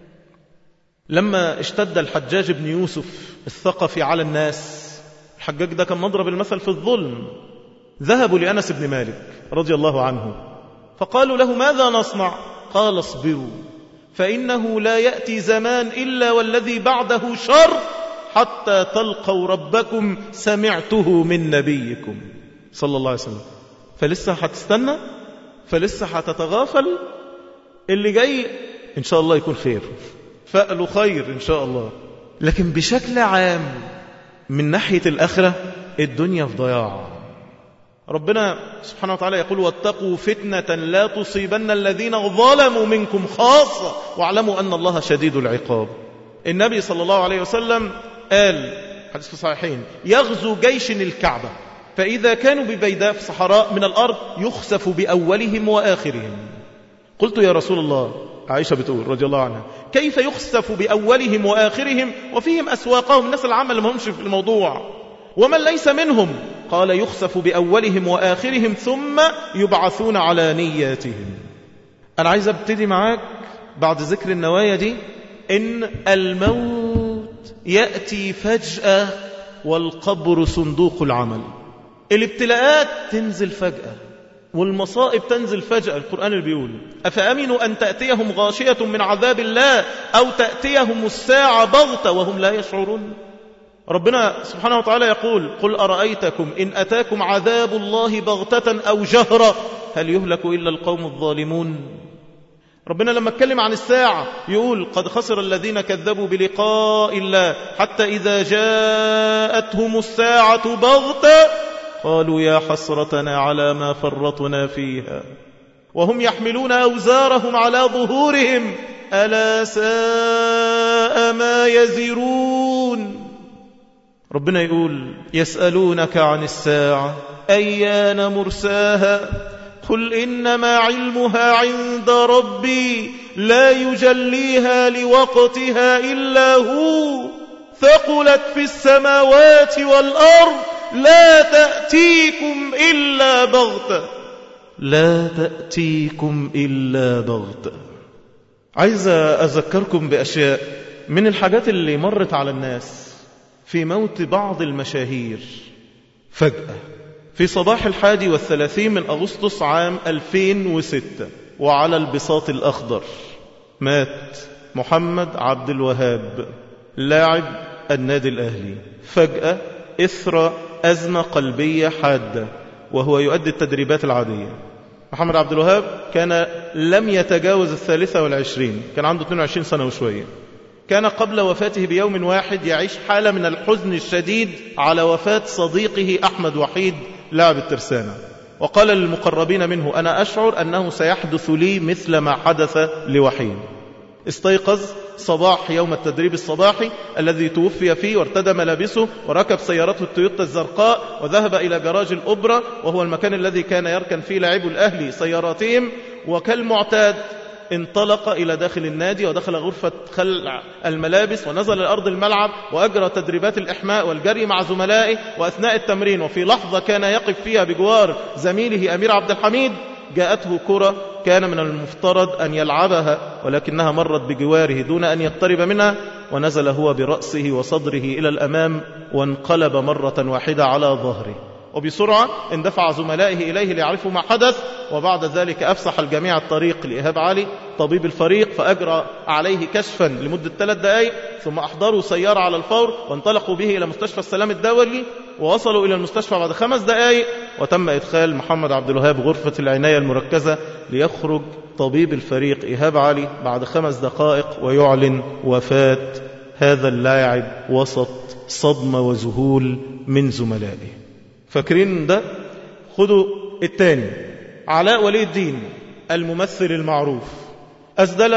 لما اشتد الحجاج بن يوسف الثقفي على الناس، الحجاج ده كان مضرب المثل في الظلم، ذهبوا لأنس بن مالك رضي الله عنه فقالوا له ماذا نصنع؟ قال اصبروا فإنه لا يأتي زمان إلا والذي بعده شر حتى تلقوا ربكم سمعته من نبيكم صلى الله عليه وسلم. فلسه هتستنى؟ فلسه هتتغافل؟ اللي جاي إن شاء الله يكون خير، فألوا خير إن شاء الله. لكن بشكل عام من ناحية الآخرة الدنيا في ضياع. ربنا سبحانه وتعالى يقول واتقوا فتنة لا تصيبن الذين ظلموا منكم خاصة واعلموا أن الله شديد العقاب. النبي صلى الله عليه وسلم قال حديث في الصحيحين يغزو جيش الكعبة فإذا كانوا ببيداء في صحراء من الأرض يخسف بأولهم وآخرهم. قلت يا رسول الله، عائشة بتقول رضي الله عنها، كيف يخسف بأولهم وآخرهم وفيهم أسواقهم، الناس العامة اللي ما همش في الموضوع، ومن ليس منهم؟ قال يخسف بأولهم وآخرهم ثم يبعثون على نياتهم. أنا عايز أبتدي معاك بعد ذكر النوايا دي إن الموت يأتي فجأة والقبر صندوق العمل. الابتلاءات تنزل فجأة والمصائب تنزل فجأة. القرآن اللي بيقول أفأمنوا أن تأتيهم غاشية من عذاب الله أو تأتيهم الساعة بغتة وهم لا يشعرون. ربنا سبحانه وتعالى يقول قل أرأيتكم إن أتاكم عذاب الله بغتة أو جهرة هل يهلك إلا القوم الظالمون. ربنا لما اتكلم عن الساعة يقول قد خسر الذين كذبوا بلقاء الله حتى إذا جاءتهم الساعة بغتة قالوا يا حسرتنا على ما فرطنا فيها وهم يحملون أوزارهم على ظهورهم ألا ساء ما يزرون. ربنا يقول يسألونك عن الساعة أيان مرساها قل إنما علمها عند ربي لا يجليها لوقتها إلا هو ثقلت في السماوات والأرض لا تأتيكم إلا بغتة لا تأتيكم إلا بغتة. عايز أذكركم بأشياء من الحاجات اللي مرت على الناس في موت بعض المشاهير فجأة. في صباح الحادي والثلاثين من أغسطس عام ألفين وستة وعلى البساط الأخضر مات محمد عبد الوهاب لاعب النادي الأهلي فجأة إثر أزمة قلبية حادة وهو يؤدي التدريبات العادية. محمد عبد الوهاب كان لم يتجاوز الثالثة والعشرين، كان عنده اثنين وعشرين سنة وشوية. كان قبل وفاته بيوم واحد يعيش حالة من الحزن الشديد على وفاة صديقه أحمد وحيد لاعب الترسانة، وقال للمقربين منه أنا أشعر أنه سيحدث لي مثل ما حدث لوحيد. استيقظ صباح يوم التدريب الصباحي الذي توفي فيه وارتدى ملابسه وركب سيارته التويوتا الزرقاء وذهب إلى جراج الأوبرا وهو المكان الذي كان يركن فيه لاعبو الأهلي سياراتهم، وكالمعتاد انطلق إلى داخل النادي ودخل غرفة خلع الملابس ونزل الأرض الملعب وأجرى تدريبات الإحماء والجري مع زملائه. وأثناء التمرين وفي لحظة كان يقف فيها بجوار زميله أمير عبد الحميد جاءته كرة كان من المفترض أن يلعبها ولكنها مرت بجواره دون أن يقترب منها ونزل هو برأسه وصدره إلى الأمام وانقلب مرة واحدة على ظهره، وبسرعة اندفع زملائه إليه ليعرفوا ما حدث. وبعد ذلك أفسح الجميع الطريق لإيهاب علي طبيب الفريق فأجرى عليه كشفا لمدة ثلاث دقائق ثم أحضروا سيارة على الفور وانطلقوا به إلى مستشفى السلام الدولي ووصلوا إلى المستشفى بعد خمس دقائق وتم إدخال محمد عبد الوهاب غرفة العناية المركزة ليخرج طبيب الفريق إيهاب علي بعد خمس دقائق ويعلن وفاة هذا اللاعب وسط صدمة وذهول من زملائه. فاكرين ده؟ خدوا الثاني علاء ولي الدين الممثل المعروف أسدل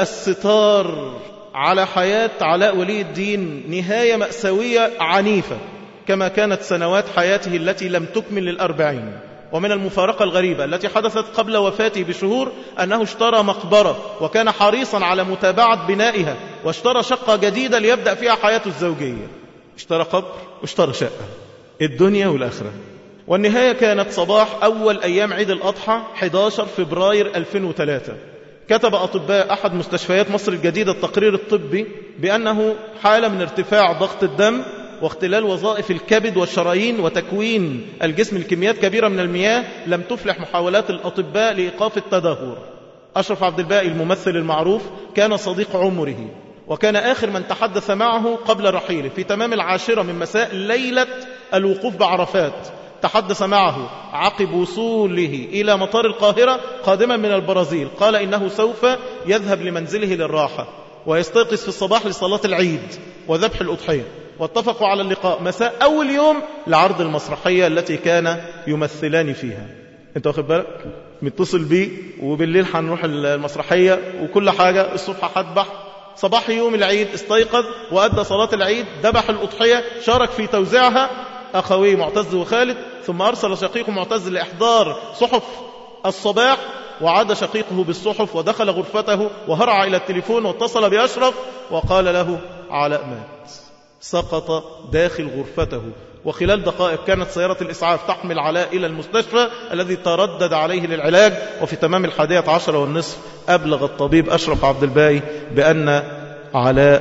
الستار على حياة علاء ولي الدين نهاية مأساوية عنيفة كما كانت سنوات حياته التي لم تكمل الأربعين. ومن المفارقة الغريبة التي حدثت قبل وفاته بشهور أنه اشترى مقبرة وكان حريصا على متابعة بنائها واشترى شقة جديدة ليبدأ فيها حياته الزوجية. اشترى قبر واشترى شقة، الدنيا والآخرة. والنهاية كانت صباح أول أيام عيد الأضحى أحد عشر فبراير ألفين وثلاثة. كتب أطباء أحد مستشفيات مصر الجديدة التقرير الطبي بأنه حالة من ارتفاع ضغط الدم واختلال وظائف الكبد والشرايين وتكوين الجسم الكميات كبيرة من المياه لم تفلح محاولات الأطباء لإيقاف التدهور. أشرف عبد الباقي الممثل المعروف كان صديق عمره وكان آخر من تحدث معه قبل رحيله في تمام العاشرة من مساء ليلة الوقوف بعرفات. تحدث معه عقب وصوله إلى مطار القاهرة قادما من البرازيل. قال إنه سوف يذهب لمنزله للراحة ويستيقظ في الصباح لصلاة العيد وذبح الأضحية. واتفقوا على اللقاء مساء أول يوم لعرض المسرحية التي كان يمثلان فيها. انت واخد بالك؟ متصل بيه وبالليل هنروح المسرحية وكل حاجة، الصبح هذبح. صباح يوم العيد استيقظ وأدى صلاة العيد، ذبح الأضحية، شارك في توزيعها أخويه معتز وخالد، ثم أرسل شقيقه معتز لإحضار صحف الصباح وعاد شقيقه بالصحف ودخل غرفته وهرع إلى التليفون واتصل بأشرف وقال له علاء مات. سقط داخل غرفته وخلال دقائق كانت سيارة الإسعاف تحمل علاء إلى المستشفى الذي تردد عليه للعلاج. وفي تمام الحادية عشر والنصف أبلغ الطبيب أشرف عبد الباقي بأن علاء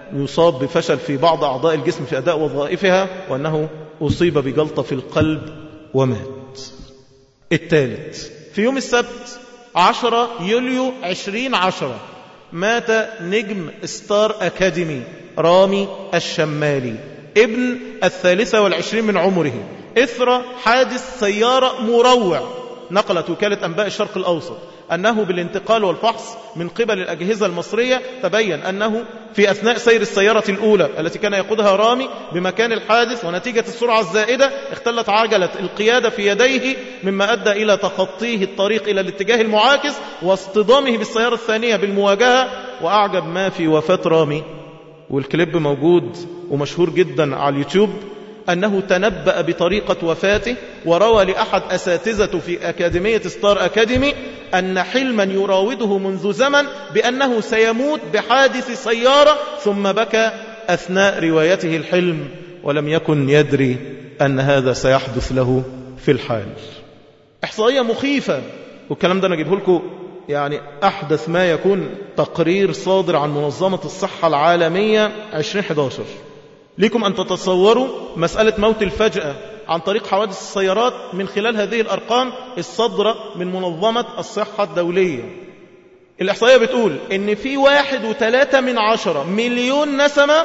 يصاب بفشل في بعض أعضاء الجسم في أداء وظائفها، وأنه أصيب بجلطة في القلب ومات. الثالث في يوم السبت عشرة يوليو عشرين عشرة مات نجم ستار أكاديمي رامي الشمالي ابن الثالثة والعشرين من عمره إثر حادث سيارة مروع. نقلت وكالة أنباء الشرق الأوسط أنه بالانتقال والفحص من قبل الأجهزة المصرية تبين أنه في أثناء سير السيارة الأولى التي كان يقودها رامي بمكان الحادث، ونتيجة السرعة الزائدة اختلت عجلة القيادة في يديه، مما أدى إلى تخطيه الطريق إلى الاتجاه المعاكس واصطدامه بالسيارة الثانية بالمواجهة. وأعجب ما في وفاة رامي، والكليب موجود ومشهور جدا على اليوتيوب، أنه تنبأ بطريقة وفاته وروى لأحد أساتذته في أكاديمية ستار أكاديمي أن حلما يراوده منذ زمن بأنه سيموت بحادث سيارة، ثم بكى أثناء روايته الحلم ولم يكن يدري أن هذا سيحدث له في الحال. إحصائية مخيفة، والكلام ده أنا أجيبه لكم يعني أحدث ما يكون تقرير صادر عن منظمة الصحة العالمية عشرين أحد عشر. لكم أن تتصوروا مسألة موت الفجأة عن طريق حوادث السيارات من خلال هذه الأرقام الصادرة من منظمة الصحة الدولية. الإحصائية بتقول إن في واحد وثلاثة من عشرة مليون نسمة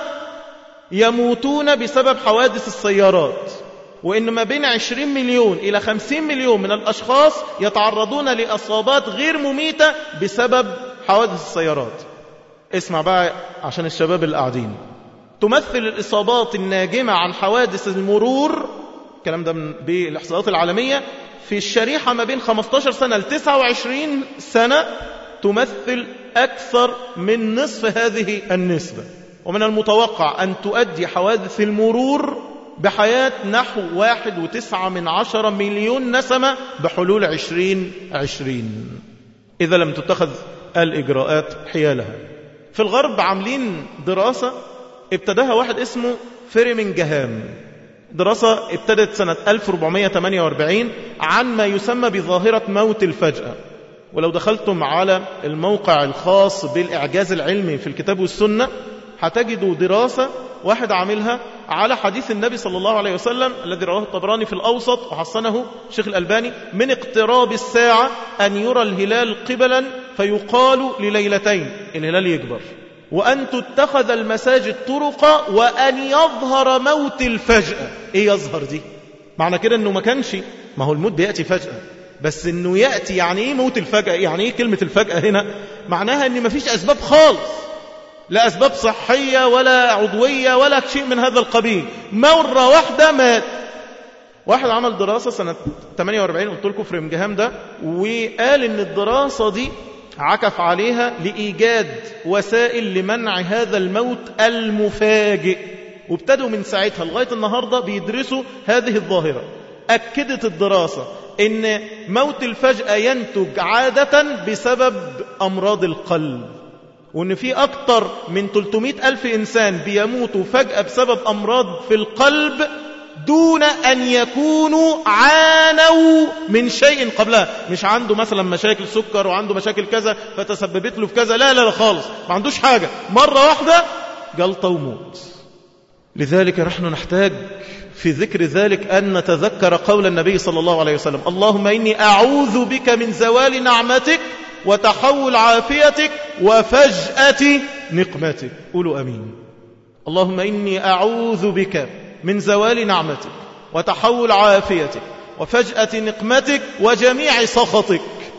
يموتون بسبب حوادث السيارات، وإن ما بين عشرين مليون إلى خمسين مليون من الأشخاص يتعرضون لإصابات غير مميتة بسبب حوادث السيارات. اسمع بقى عشان الشباب اللي قاعدين، تمثل الإصابات الناجمة عن حوادث المرور، الكلام ده بالإحصائيات العالمية، في الشريحة ما بين خمسة عشر سنة ل تسعة وعشرين سنة تمثل أكثر من نصف هذه النسبة. ومن المتوقع أن تؤدي حوادث المرور بحياة نحو واحد وتسعة من عشرة مليون نسمة بحلول عشرين عشرين إذا لم تتخذ الإجراءات حيالها. في الغرب عاملين دراسة ابتداها واحد اسمه فريمنجهام، دراسة ابتدت سنة ألف وأربعمائة وثمانية وأربعين عن ما يسمى بظاهرة موت الفجأة. ولو دخلتم على الموقع الخاص بالإعجاز العلمي في الكتاب والسنة هتجدوا دراسة واحد عاملها على حديث النبي صلى الله عليه وسلم الذي رواه الطبراني في الأوسط وحسنه الشيخ الألباني، من اقتراب الساعة أن يرى الهلال قبلا فيقال لليلتين الهلال يكبر، وأن تتخذ المساجد طرقا، وأن يظهر موت الفجأة. إيه يظهر دي؟ معنى كده أنه ما كانش، ما هو الموت بيأتي فجأة، بس أنه يأتي يعني إيه موت الفجأة؟ يعني إيه كلمة الفجأة هنا؟ معناها أن ما فيش أسباب خالص، لا أسباب صحية ولا عضوية ولا شيء من هذا القبيل، مرة واحدة مات. واحد عمل دراسة سنة ثمانية وأربعين قلت لكم فريمنجهام ده، وقال أن الدراسة دي عكف عليها لإيجاد وسائل لمنع هذا الموت المفاجئ، وابتدوا من ساعتها لغاية النهاردة بيدرسوا هذه الظاهرة. أكدت الدراسة أن موت الفجأة ينتج عادة بسبب أمراض القلب، وأن في أكتر من ثلاثمائة ألف إنسان بيموتوا فجأة بسبب أمراض في القلب دون أن يكونوا عانوا من شيء قبلها. مش عنده مثلا مشاكل سكر وعنده مشاكل كذا فتسببت له في كذا، لا لا لا خالص، ما عندوش حاجة، مرة واحدة جلطة وموت. لذلك نحن نحتاج في ذكر ذلك أن نتذكر قول النبي صلى الله عليه وسلم: اللهم إني أعوذ بك من زوال نعمتك وتحول عافيتك وفجأة نقمتك. قولوا أمين. اللهم إني أعوذ بك من زوال نعمتك وتحول عافيتك وفجأة نقمتك وجميع سخطك.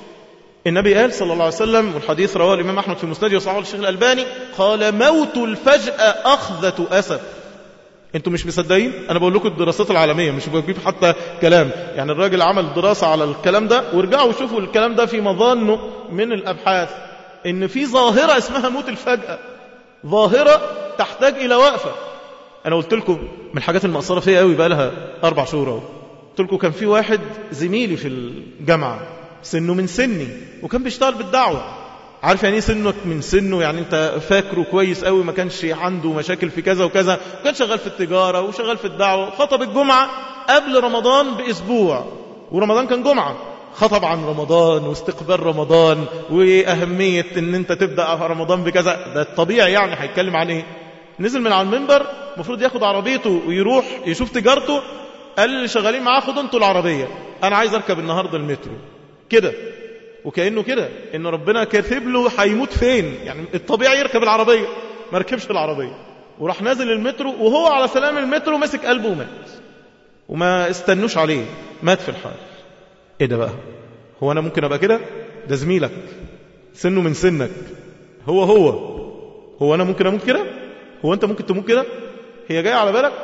النبي قال صلى الله عليه وسلم، والحديث رواه الإمام أحمد في مسنده وصححه الشيخ الألباني، قال: موت الفجأة أخذة أسف. انتوا مش مصدقين؟ انا بقول لكم الدراسات العالميه، مش بجيب حتى كلام، يعني الراجل عمل دراسه على الكلام ده، وارجعوا شوفوا الكلام ده في مظانه من الابحاث، ان في ظاهره اسمها موت الفجأة، ظاهره تحتاج الى وقفه. انا قلت لكم من الحاجات المأثره فيها قوي بقى لها اربع شهور اهو. قلت لكم كان في واحد زميلي في الجامعه سنه من سني وكان بيشتغل بالدعوه. عارف يعني ايه سنك من سنه؟ يعني انت فاكره كويس قوي، ما كانش عنده مشاكل في كذا وكذا، وكان شغال في التجاره وشغال في الدعوه. خطب الجمعه قبل رمضان باسبوع، ورمضان كان جمعه، خطب عن رمضان واستقبال رمضان واهميه ان انت تبدا رمضان بكذا. ده الطبيعي، يعني هيتكلم عن ايه؟ نزل من على المنبر المفروض ياخد عربيته ويروح يشوف تجارته، قال اللي شغالين معاه خدوا انتوا العربية، أنا عايز أركب النهاردة المترو كده. وكأنه كده إن ربنا كاتب له هيموت فين، يعني الطبيعي يركب العربية، ما ركبش العربية وراح نازل المترو، وهو على سلام المترو مسك قلبه ومات، وما استنوش عليه، مات في الحال. ايه ده بقى؟ هو أنا ممكن أبقى كده؟ ده زميلك سنه من سنك، هو هو هو أنا ممكن أموت كده؟ هو أنت ممكن تموت كده؟ هي جاية على بالك؟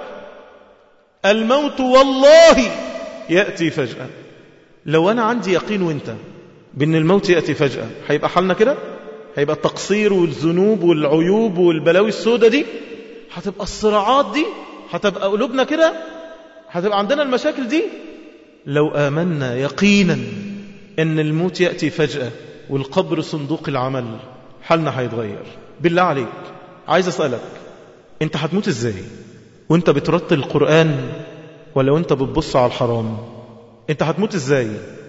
الموت والله يأتي فجأة. لو أنا عندي يقين وإنت بأن الموت يأتي فجأة، هيبقى حالنا كده؟ هيبقى التقصير والذنوب والعيوب والبلاوي السوداء دي، هتبقى الصراعات دي، هتبقى قلوبنا كده، هتبقى عندنا المشاكل دي. لو آمنا يقينا أن الموت يأتي فجأة والقبر صندوق العمل، حالنا هيتغير. بالله عليك عايز أسألك، أنت هتموت إزاي؟ وأنت بترتل القرآن ولا وأنت بتبص على الحرام؟ أنت هتموت إزاي؟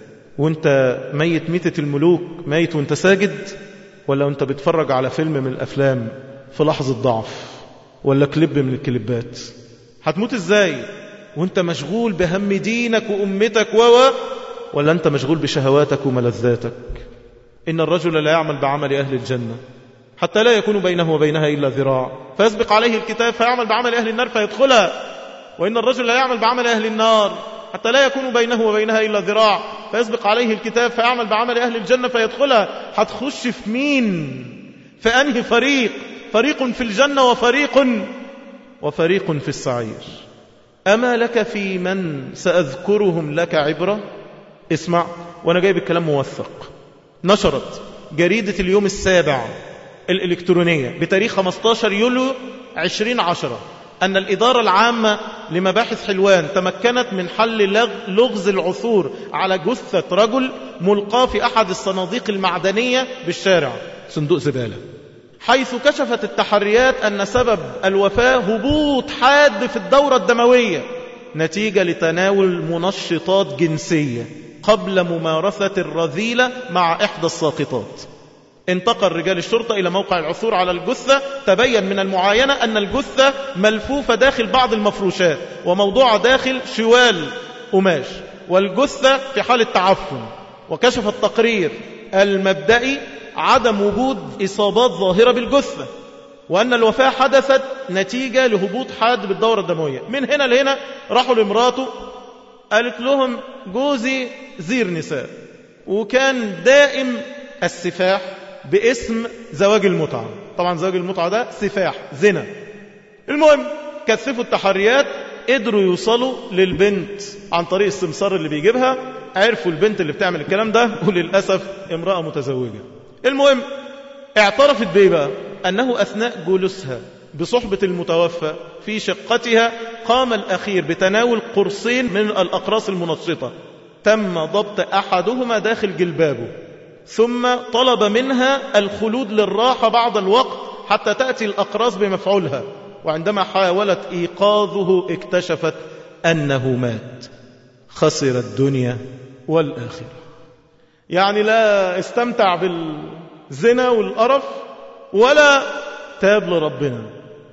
وأنت ميت ميتة الملوك، ميت وأنت ساجد، ولا وأنت بتفرج على فيلم من الأفلام في لحظة ضعف، ولا كليب من الكليبات؟ هتموت إزاي؟ وأنت مشغول بهم دينك وأمتك و ولا أنت مشغول بشهواتك وملذاتك؟ إن الرجل لا يعمل بعمل أهل الجنة حتى لا يكون بينه وبينها إلا ذراع فيسبق عليه الكتاب فيعمل بعمل أهل النار فيدخلها، وإن الرجل لا يعمل بعمل أهل النار حتى لا يكون بينه وبينها إلا ذراع فيسبق عليه الكتاب فيعمل بعمل أهل الجنة فيدخلها. هتخش في مين؟ في أنهي فريق؟ فريق في الجنة وفريق وفريق في السعير. أما لك في من سأذكرهم لك عبرة؟ اسمع، وأنا جايب الكلام موثق. نشرت جريدة اليوم السابع الإلكترونية بتاريخ خمسة عشر يوليو عشرين عشرة أن الإدارة العامة لمباحث حلوان تمكنت من حل لغز العثور على جثة رجل ملقى في أحد الصناديق المعدنية بالشارع، صندوق زبالة، حيث كشفت التحريات أن سبب الوفاة هبوط حاد في الدورة الدموية نتيجة لتناول منشطات جنسية قبل ممارسة الرذيلة مع إحدى الساقطات. انتقل رجال الشرطة إلى موقع العثور على الجثة. تبين من المعاينة أن الجثة ملفوفة داخل بعض المفروشات وموضوعة داخل شوال قماش، والجثة في حالة تعفن. وكشف التقرير المبدئي عدم وجود إصابات ظاهرة بالجثة، وأن الوفاة حدثت نتيجة لهبوط حاد بالدورة الدموية. من هنا لهنا راحوا لمراته، قالت لهم جوزي زير نساء، وكان دائم السفاح باسم زواج المتعة. طبعا زواج المتعة ده سفاح زنا. المهم كثفوا التحريات، قدروا يوصلوا للبنت عن طريق السمسار اللي بيجيبها، عرفوا البنت اللي بتعمل الكلام ده، وللأسف امرأة متزوجة. المهم اعترفت بيه بقى أنه أثناء جلوسها بصحبة المتوفى في شقتها قام الأخير بتناول قرصين من الأقراص المنشطة، تم ضبط أحدهما داخل جلبابه، ثم طلب منها الخلود للراحة بعض الوقت حتى تأتي الأقراص بمفعولها، وعندما حاولت إيقاظه اكتشفت أنه مات. خسر الدنيا والآخرة. يعني لا استمتع بالزنا والقرف ولا تاب لربنا.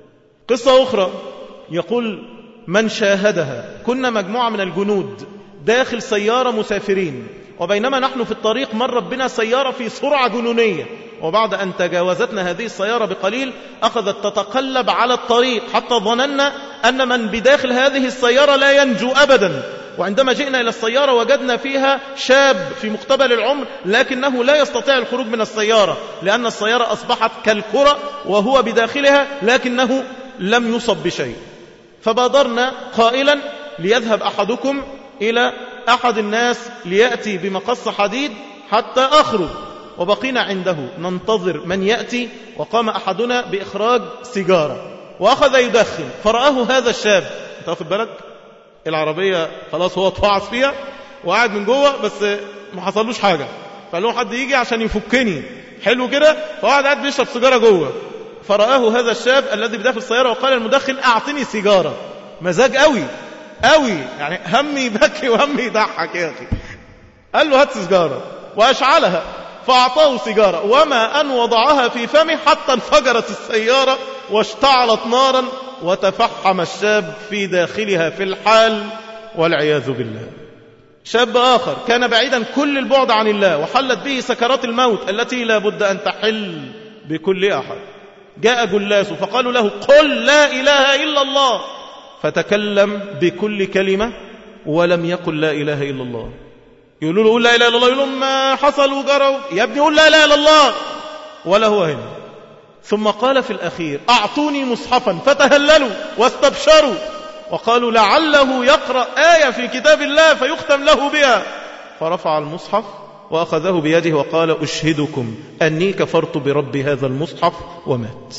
قصة أخرى يقول من شاهدها: كنا مجموعة من الجنود داخل سيارة مسافرين، وبينما نحن في الطريق مر بنا سيارة في سرعة جنونية، وبعد أن تجاوزتنا هذه السيارة بقليل أخذت تتقلب على الطريق حتى ظننا أن من بداخل هذه السيارة لا ينجو أبدا. وعندما جئنا إلى السيارة وجدنا فيها شاب في مقتبل العمر، لكنه لا يستطيع الخروج من السيارة لأن السيارة أصبحت كالكرة وهو بداخلها، لكنه لم يصب بشيء. فبادرنا قائلا ليذهب أحدكم إلى أحد الناس ليأتي بمقص حديد حتى أخرج، وبقينا عنده ننتظر من يأتي. وقام أحدنا بإخراج سيجارة وأخذ يدخن، فرآه هذا الشاب. أنت واخد بالك؟ العربية خلاص هو اتوعظ فيها وقاعد من جوه، بس ما حصلوش حاجة، فقال له حد يجي عشان يفكني حلو كده، فقعد قاعد بيشرب سيجارة جوه. فرآه هذا الشاب الذي بداخل السيارة وقال المدخن: أعطني سيجارة. مزاج قوي قوي، يعني همي يبكي وهمي يضحك يا أخي. قال له هات سيجارة، وأشعلها، فأعطاه سيجارة، وما أن وضعها في فمه حتى انفجرت السيارة واشتعلت نارا وتفحم الشاب في داخلها في الحال والعياذ بالله. شاب آخر كان بعيدا كل البعد عن الله وحلت به سكرات الموت التي لا بد أن تحل بكل أحد. جاء جلاسه فقالوا له قل لا إله إلا الله، فتكلم بكل كلمة ولم يقل لا إله إلا الله. يقولوا له قل لا إله إلا الله، يقول لهم ما حصل وجروا، يا ابني قل لا إله إلا الله، ولا هو هنا. ثم قال في الأخير أعطوني مصحفا، فتهللوا واستبشروا وقالوا لعله يقرأ آية في كتاب الله فيختم له بها، فرفع المصحف وأخذه بيده وقال أشهدكم أني كفرت برب هذا المصحف، ومات.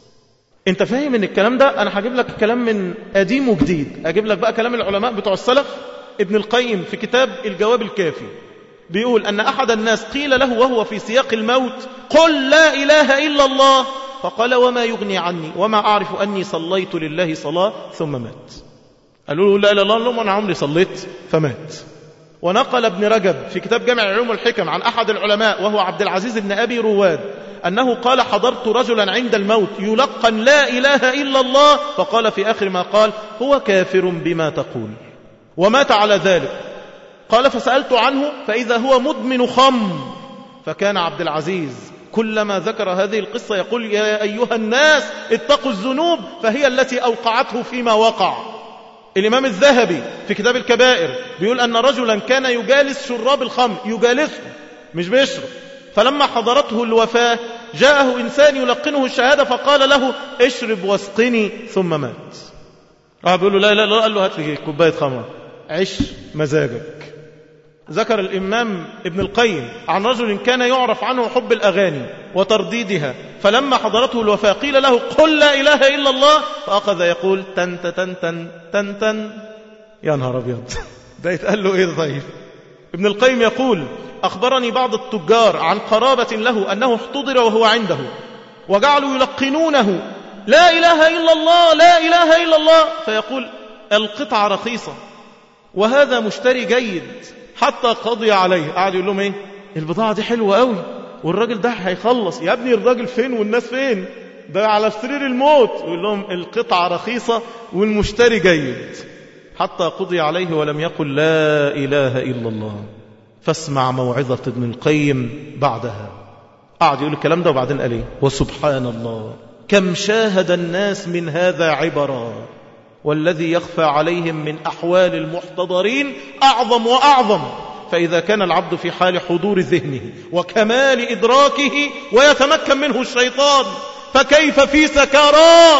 انت فاهم ان الكلام ده؟ انا هجيب لك كلام من قديم وجديد، اجيب لك بقى كلام العلماء بتوع السلف. ابن القيم في كتاب الجواب الكافي بيقول أن أحد الناس قيل له وهو في سياق الموت قل لا إله إلا الله، فقال وما يغني عني وما أعرف أني صليت لله صلاة، ثم مات. قالوا له لا إله إلا الله، أنا عمري صليت، فمات. ونقل ابن رجب في كتاب جامع العلوم والحكم عن أحد العلماء وهو عبد العزيز بن أبي رواد أنه قال حضرت رجلا عند الموت يلقن لا إله إلا الله، فقال في آخر ما قال هو كافر بما تقول، ومات على ذلك. قال فسألت عنه فإذا هو مدمن خمر. فكان عبد العزيز كلما ذكر هذه القصة يقول يا أيها الناس اتقوا الذنوب فهي التي أوقعته فيما وقع. الإمام الذهبي في كتاب الكبائر بيقول أن رجلا كان يجالس شراب الخمر، يجالسه مش بيشرب، فلما حضرته الوفاة جاءه إنسان يلقنه الشهادة فقال له اشرب واسقني، ثم مات. راح بيقول له لا لا لا، قال له هات لي كوباية خمر عيش مزاجك. ذكر الإمام ابن القيم عن رجل كان يعرف عنه حب الأغاني وترديدها، فلما حضرته الوفاة قيل له قل لا إله إلا الله، فأخذ يقول تن تن تن تن تن. يا نهار أبيض، ده يتقال له إيه طيب؟ ابن القيم يقول أخبرني بعض التجار عن قرابة له أنه احتضر وهو عنده وجعلوا يلقنونه لا إله إلا الله لا إله إلا الله، فيقول القطعة رخيصة وهذا مشتري جيد، حتى قضي عليه. قاعد يقول لهم ايه البضاعة دي حلوة قوي والراجل ده هيخلص. يا ابني الراجل فين والناس فين؟ ده على سرير الموت. يقول لهم القطعة رخيصة والمشتري جيد، حتى قضي عليه ولم يقل لا إله إلا الله. فاسمع موعظة ابن القيم بعدها. قاعد يقول الكلام ده وبعدين قال ايه وسبحان الله كم شاهد الناس من هذا عبرا، والذي يخفى عليهم من أحوال المحتضرين أعظم وأعظم. فإذا كان العبد في حال حضور ذهنه وكمال إدراكه ويتمكن منه الشيطان، فكيف في سكرات؟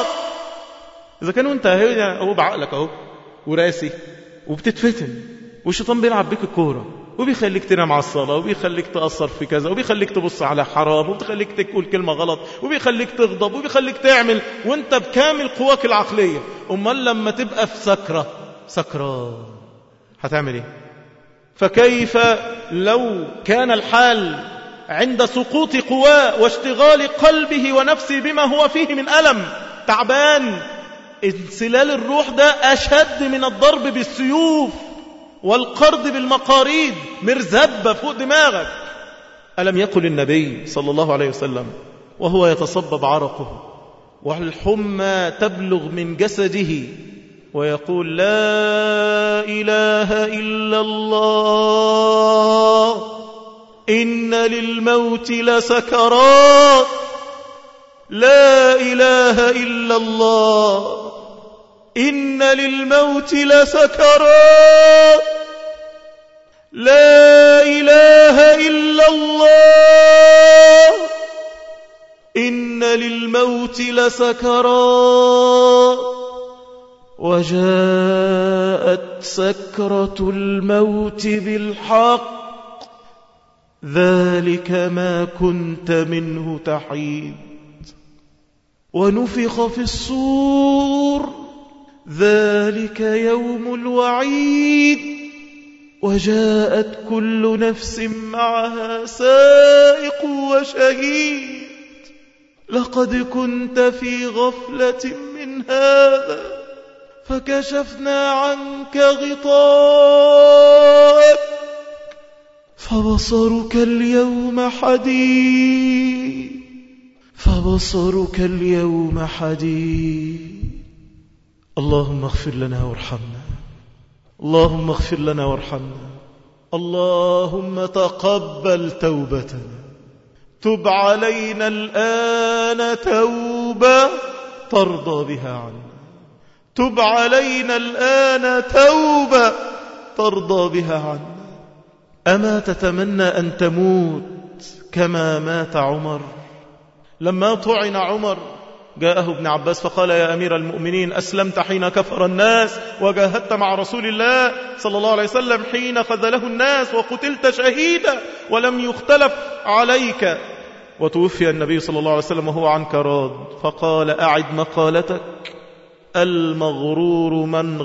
إذا كانوا أنت هنا أهو بعقلك أهو وراسي وبتتفتن والشيطان بيلعب بك الكورة وبيخليك تنام على الصلاة وبيخليك تأثر في كذا وبيخليك تبص على حرام وبيخليك تقول كلمة غلط وبيخليك تغضب وبيخليك تعمل وانت بكامل قواك العقلية. أمال لما تبقى في سكرة سكرة هتعمل ايه؟ فكيف لو كان الحال عند سقوط قواه واشتغال قلبه ونفسه بما هو فيه من ألم، تعبان، انسلال الروح ده أشد من الضرب بالسيوف والقرض بالمقاريد، مرزبة فوق دماغك. ألم يقل النبي صلى الله عليه وسلم وهو يتصبب عرقه والحمى تبلغ من جسده ويقول لا إله إلا الله إن للموت لسكرات، لا إله إلا الله إن للموت لسكرات، لا إله إلا الله إن للموت لسكرات، وجاءت سكرة الموت بالحق، ذلك ما كنت منه تحيد، ونفخ في الصور، ذلك يوم الوعيد، وجاءت كل نفس معها سائق وشهيد، لقد كنت في غفلة من هذا فكشفنا عنك غطاءك فبصرك اليوم حديد، فبصرك اليوم حديد. اللهم اغفر لنا وارحمنا، اللهم اغفر لنا وارحمنا، اللهم تقبل توبتنا، تب علينا الآن توبة ترضى بها عنا، تب علينا الآن توبة ترضى بها عنا. أما تتمنى أن تموت كما مات عمر؟ لما طعن عمر جاءه ابن عباس فقال: يا أمير المؤمنين، أسلمت حين كفر الناس، وجاهدت مع رسول الله صلى الله عليه وسلم حين خذله الناس، وقتلت شهيدا ولم يختلف عليك، وتوفي النبي صلى الله عليه وسلم وهو عنك راض. فقال: أعد مقالتك: المغرور من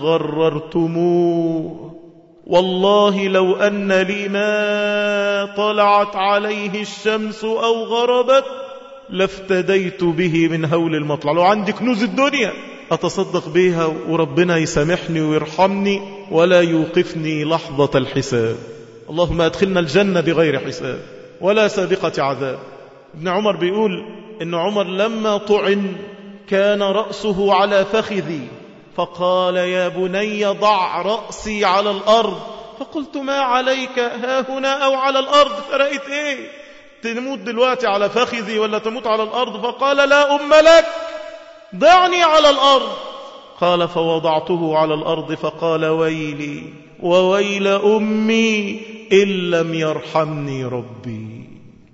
غررتموه، والله لو أن لي ما طلعت عليه الشمس أو غربت لافتديت به من هول المطلع. لو عندي كنوز الدنيا أتصدق بها وربنا يسامحني ويرحمني ولا يوقفني لحظة الحساب. اللهم أدخلنا الجنة بغير حساب ولا سابقة عذاب. ابن عمر بيقول إن عمر لما طعن كان رأسه على فخذي، فقال: يا بني ضع رأسي على الأرض. فقلت: ما عليك ها هنا أو على الأرض؟ فرأيت إيه؟ تموت دلوقتي على فخذي ولا تموت على الأرض؟ فقال: لا أم لك، ضعني على الأرض. قال: فوضعته على الأرض. فقال: ويلي وويل أمي إن لم يرحمني ربي.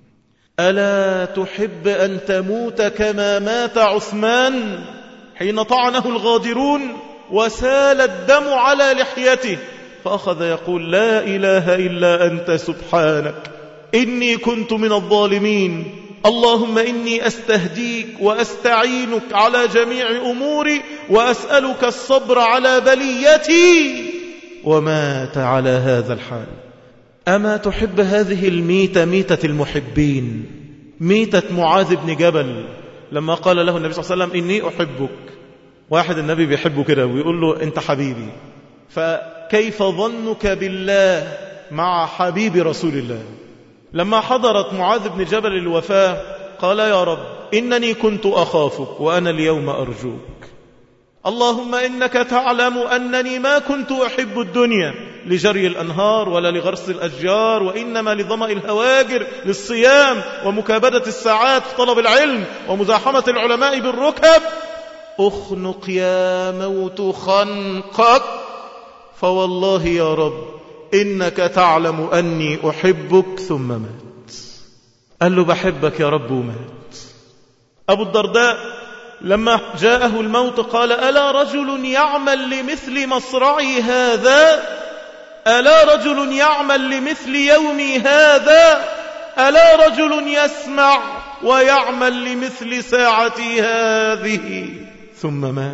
ألا تحب أن تموت كما مات عثمان حين طعنه الغادرون وسال الدم على لحيته، فأخذ يقول: لا إله إلا أنت سبحانك إني كنت من الظالمين، اللهم إني أستهديك وأستعينك على جميع أموري وأسألك الصبر على بليتي. ومات على هذا الحال. أما تحب هذه الميتة، ميتة المحبين، ميتة معاذ بن جبل لما قال له النبي صلى الله عليه وسلم: إني أحبك. واحد النبي بيحبه كده ويقول له: أنت حبيبي. فكيف ظنك بالله مع حبيب رسول الله؟ لما حضرت معاذ بن جبل الوفاة قال: يا رب إنني كنت أخافك وأنا اليوم أرجوك، اللهم إنك تعلم أنني ما كنت أحب الدنيا لجري الأنهار ولا لغرس الأشجار، وإنما لظمأ الهواجر للصيام ومكابدة الساعات في طلب العلم ومزاحمة العلماء بالركب. أخنق يا موت خنقك، فوالله يا رب إنك تعلم أني أحبك. ثم مات. قال له: بحبك يا رب، ومات. أبو الدرداء لما جاءه الموت قال: ألا رجل يعمل لمثل مصرعي هذا؟ ألا رجل يعمل لمثل يومي هذا؟ ألا رجل يسمع ويعمل لمثل ساعتي هذه؟ ثم مات.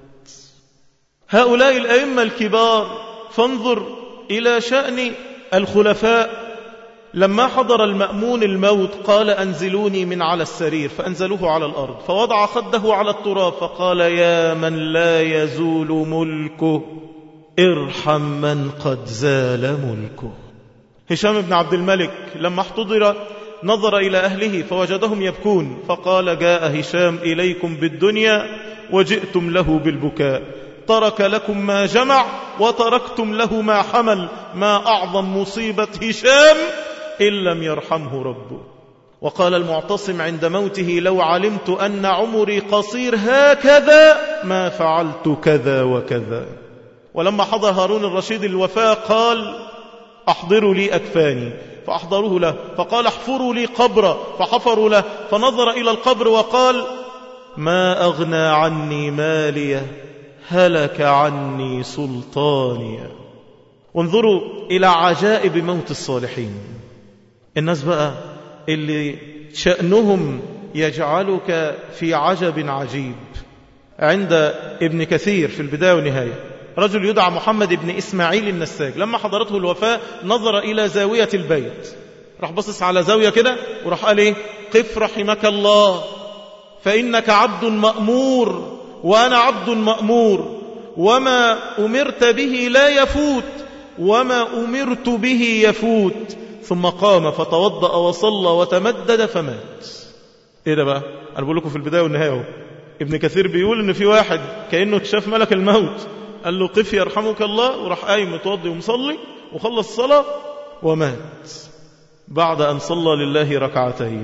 هؤلاء الأئمة الكبار. فانظر إلى شأن الخلفاء. لما حضر المأمون الموت قال: أنزلوني من على السرير، فأنزلوه على الأرض، فوضع خده على التراب فقال: يا من لا يزول ملكه ارحم من قد زال ملكه. هشام بن عبد الملك لما احتضر نظر إلى أهله فوجدهم يبكون، فقال: جاء هشام إليكم بالدنيا وجئتم له بالبكاء، ترك لكم ما جمع وتركتم له ما حمل، ما أعظم مصيبة هشام إن لم يرحمه ربه. وقال المعتصم عند موته: لو علمت أن عمري قصير هكذا ما فعلت كذا وكذا. ولما حضر هارون الرشيد الوفاة قال: أحضروا لي أكفاني، فأحضروه له، فقال: احفروا لي قبرا، فحفروا له، فنظر إلى القبر وقال: ما أغنى عني ماليه، هلك عني سلطاني. وانظروا إلى عجائب موت الصالحين. الناس بقى اللي شأنهم يجعلك في عجب عجيب. عند ابن كثير في البداية والنهاية رجل يدعى محمد بن إسماعيل النساج، لما حضرته الوفاة نظر إلى زاوية البيت، راح بصص على زاوية كده وراح قال: إيه؟ قف رحمك الله، فإنك عبد مأمور وأنا عبد مأمور، وما أمرت به لا يفوت وما أمرت به يفوت. ثم قام فتوضأ وصلى وتمدد فمات. ايه ده بقى؟ انا بقول لكم في البداية والنهاية اهو. ابن كثير بيقول ان في واحد كأنه شاف ملك الموت قال له قف يرحمك الله، وراح قايم متوضي ومصلي وخلص الصلاة ومات بعد أن صلى لله ركعتين.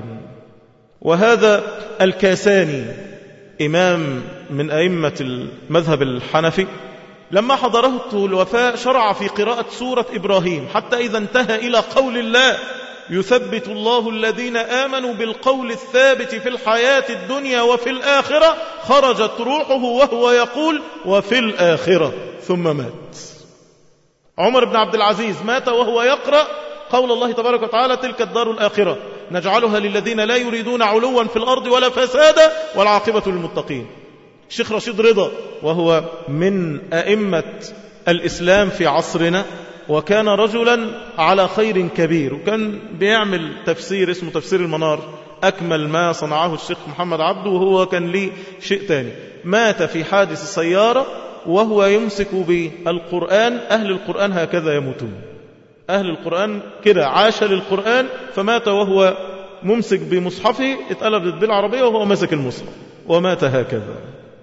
وهذا الكاساني إمام من أئمة المذهب الحنفي لما حضرته الوفاة شرع في قراءة سورة إبراهيم حتى إذا انتهى إلى قول الله يثبت الله الذين آمنوا بالقول الثابت في الحياة الدنيا وفي الآخرة، خرجت روحه وهو يقول وفي الآخرة، ثم مات. عمر بن عبد العزيز مات وهو يقرأ قول الله تبارك وتعالى تلك الدار الآخرة نجعلها للذين لا يريدون علوا في الأرض ولا فسادا والعاقبة للمتقين. الشيخ رشيد رضا وهو من أئمة الإسلام في عصرنا وكان رجلا على خير كبير، وكان بيعمل تفسير اسمه تفسير المنار، أكمل ما صنعه الشيخ محمد عبده، وهو كان ليه شيء تاني. مات في حادث سيارة وهو يمسك بالقرآن. أهل القرآن هكذا يموتون، أهل القرآن كده عاش للقرآن، فمات وهو ممسك بمصحفه، اتقلبت بالعربية وهو ماسك المصحف ومات هكذا.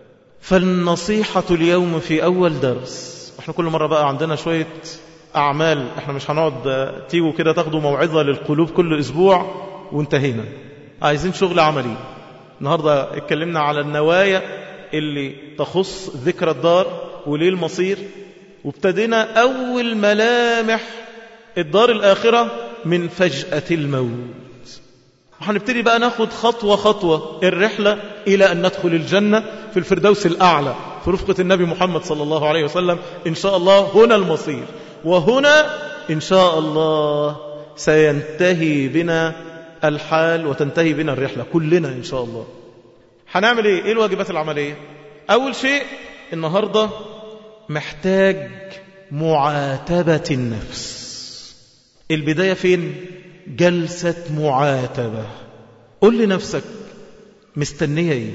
فالنصيحة اليوم في أول درس، احنا كل مرة بقى عندنا شوية أعمال، احنا مش هنقعد تيجوا كده تاخدوا موعظة للقلوب كل أسبوع وانتهينا، عايزين شغل عملي. النهاردة اتكلمنا على النوايا اللي تخص ذكر الدار وليه المصير، وابتدينا أول ملامح الدار الآخرة من فجأة الموت. وهنبتدي بقى ناخد خطوة خطوة الرحلة إلى أن ندخل الجنة في الفردوس الأعلى في رفقة النبي محمد صلى الله عليه وسلم إن شاء الله. هنا المصير، وهنا إن شاء الله سينتهي بنا الحال وتنتهي بنا الرحلة كلنا إن شاء الله. هنعمل إيه؟ إيه الواجبات العملية؟ أول شيء النهاردة محتاج معاتبة النفس. البداية فين؟ جلسة معاتبة. قل لنفسك مستنية إيه؟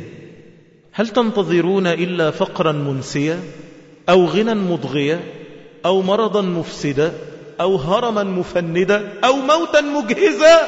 هل تنتظرون إلا فقرا منسيا أو غنى مضغيا أو مرضا مفسدا أو هرما مفندا أو موتا مجهزا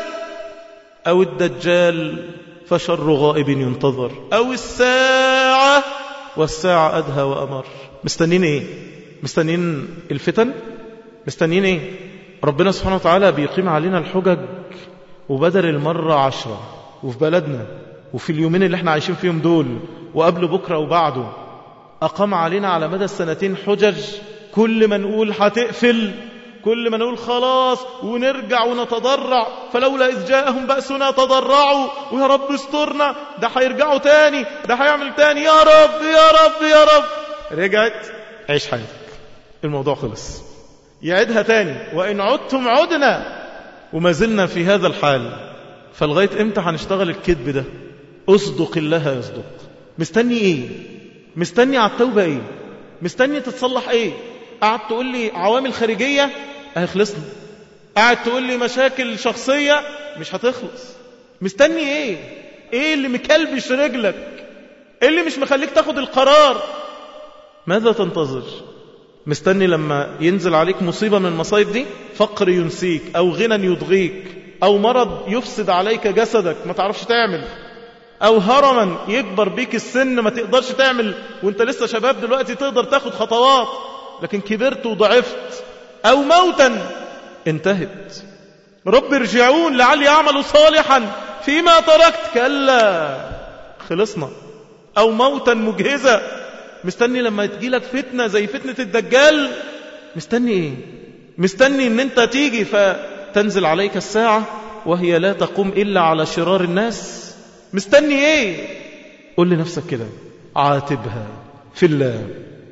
أو الدجال فشر غائب ينتظر أو الساعة والساعة أدهى وأمر؟ مستنين إيه؟ مستنين الفتن؟ مستنين إيه؟ ربنا سبحانه وتعالى بيقيم علينا الحجج وبدل المرة عشرة، وفي بلدنا وفي اليومين اللي احنا عايشين فيهم دول وقبل بكرة وبعده أقام علينا على مدى السنتين حجج. كل ما نقول هتقفل، كل ما نقول خلاص ونرجع ونتضرع، فلولا إذ جاءهم بأسنا تضرعوا ويا رب استرنا، ده هيرجعوا تاني، ده هيعمل تاني، يا رب يا رب يا رب. رجعت عيش حياتك، الموضوع خلص. يعيدها تاني وإن عدتم عدنا، وما زلنا في هذا الحال. فلغاية امتى هنشتغل الكذب ده؟ اصدق الله يصدق. مستني ايه؟ مستني على التوبة ايه؟ مستني تتصلح ايه؟ قاعد تقول لي عوامل خارجية اه خلصنا، قاعد تقول لي مشاكل شخصية مش هتخلص. مستني ايه؟ ايه اللي مكلبش رجلك؟ ايه اللي مش مخليك تاخد القرار؟ ماذا تنتظر؟ مستني لما ينزل عليك مصيبة من المصايب دي، فقر ينسيك أو غنى يضغيك أو مرض يفسد عليك جسدك ما تعرفش تعمل، أو هرما يكبر بيك السن ما تقدرش تعمل، وانت لسه شباب دلوقتي تقدر تاخد خطوات لكن كبرت وضعفت، أو موتا انتهت. رب ارجعون لعلي أعمل صالحا فيما تركت، كلا خلصنا. أو موتا مجهزة، مستني لما تجيلك فتنة زي فتنة الدجال؟ مستني ايه؟ مستني ان انت تيجي فتنزل عليك الساعة وهي لا تقوم إلا على شرار الناس؟ مستني ايه؟ قل لنفسك كده، عاتبها في الله.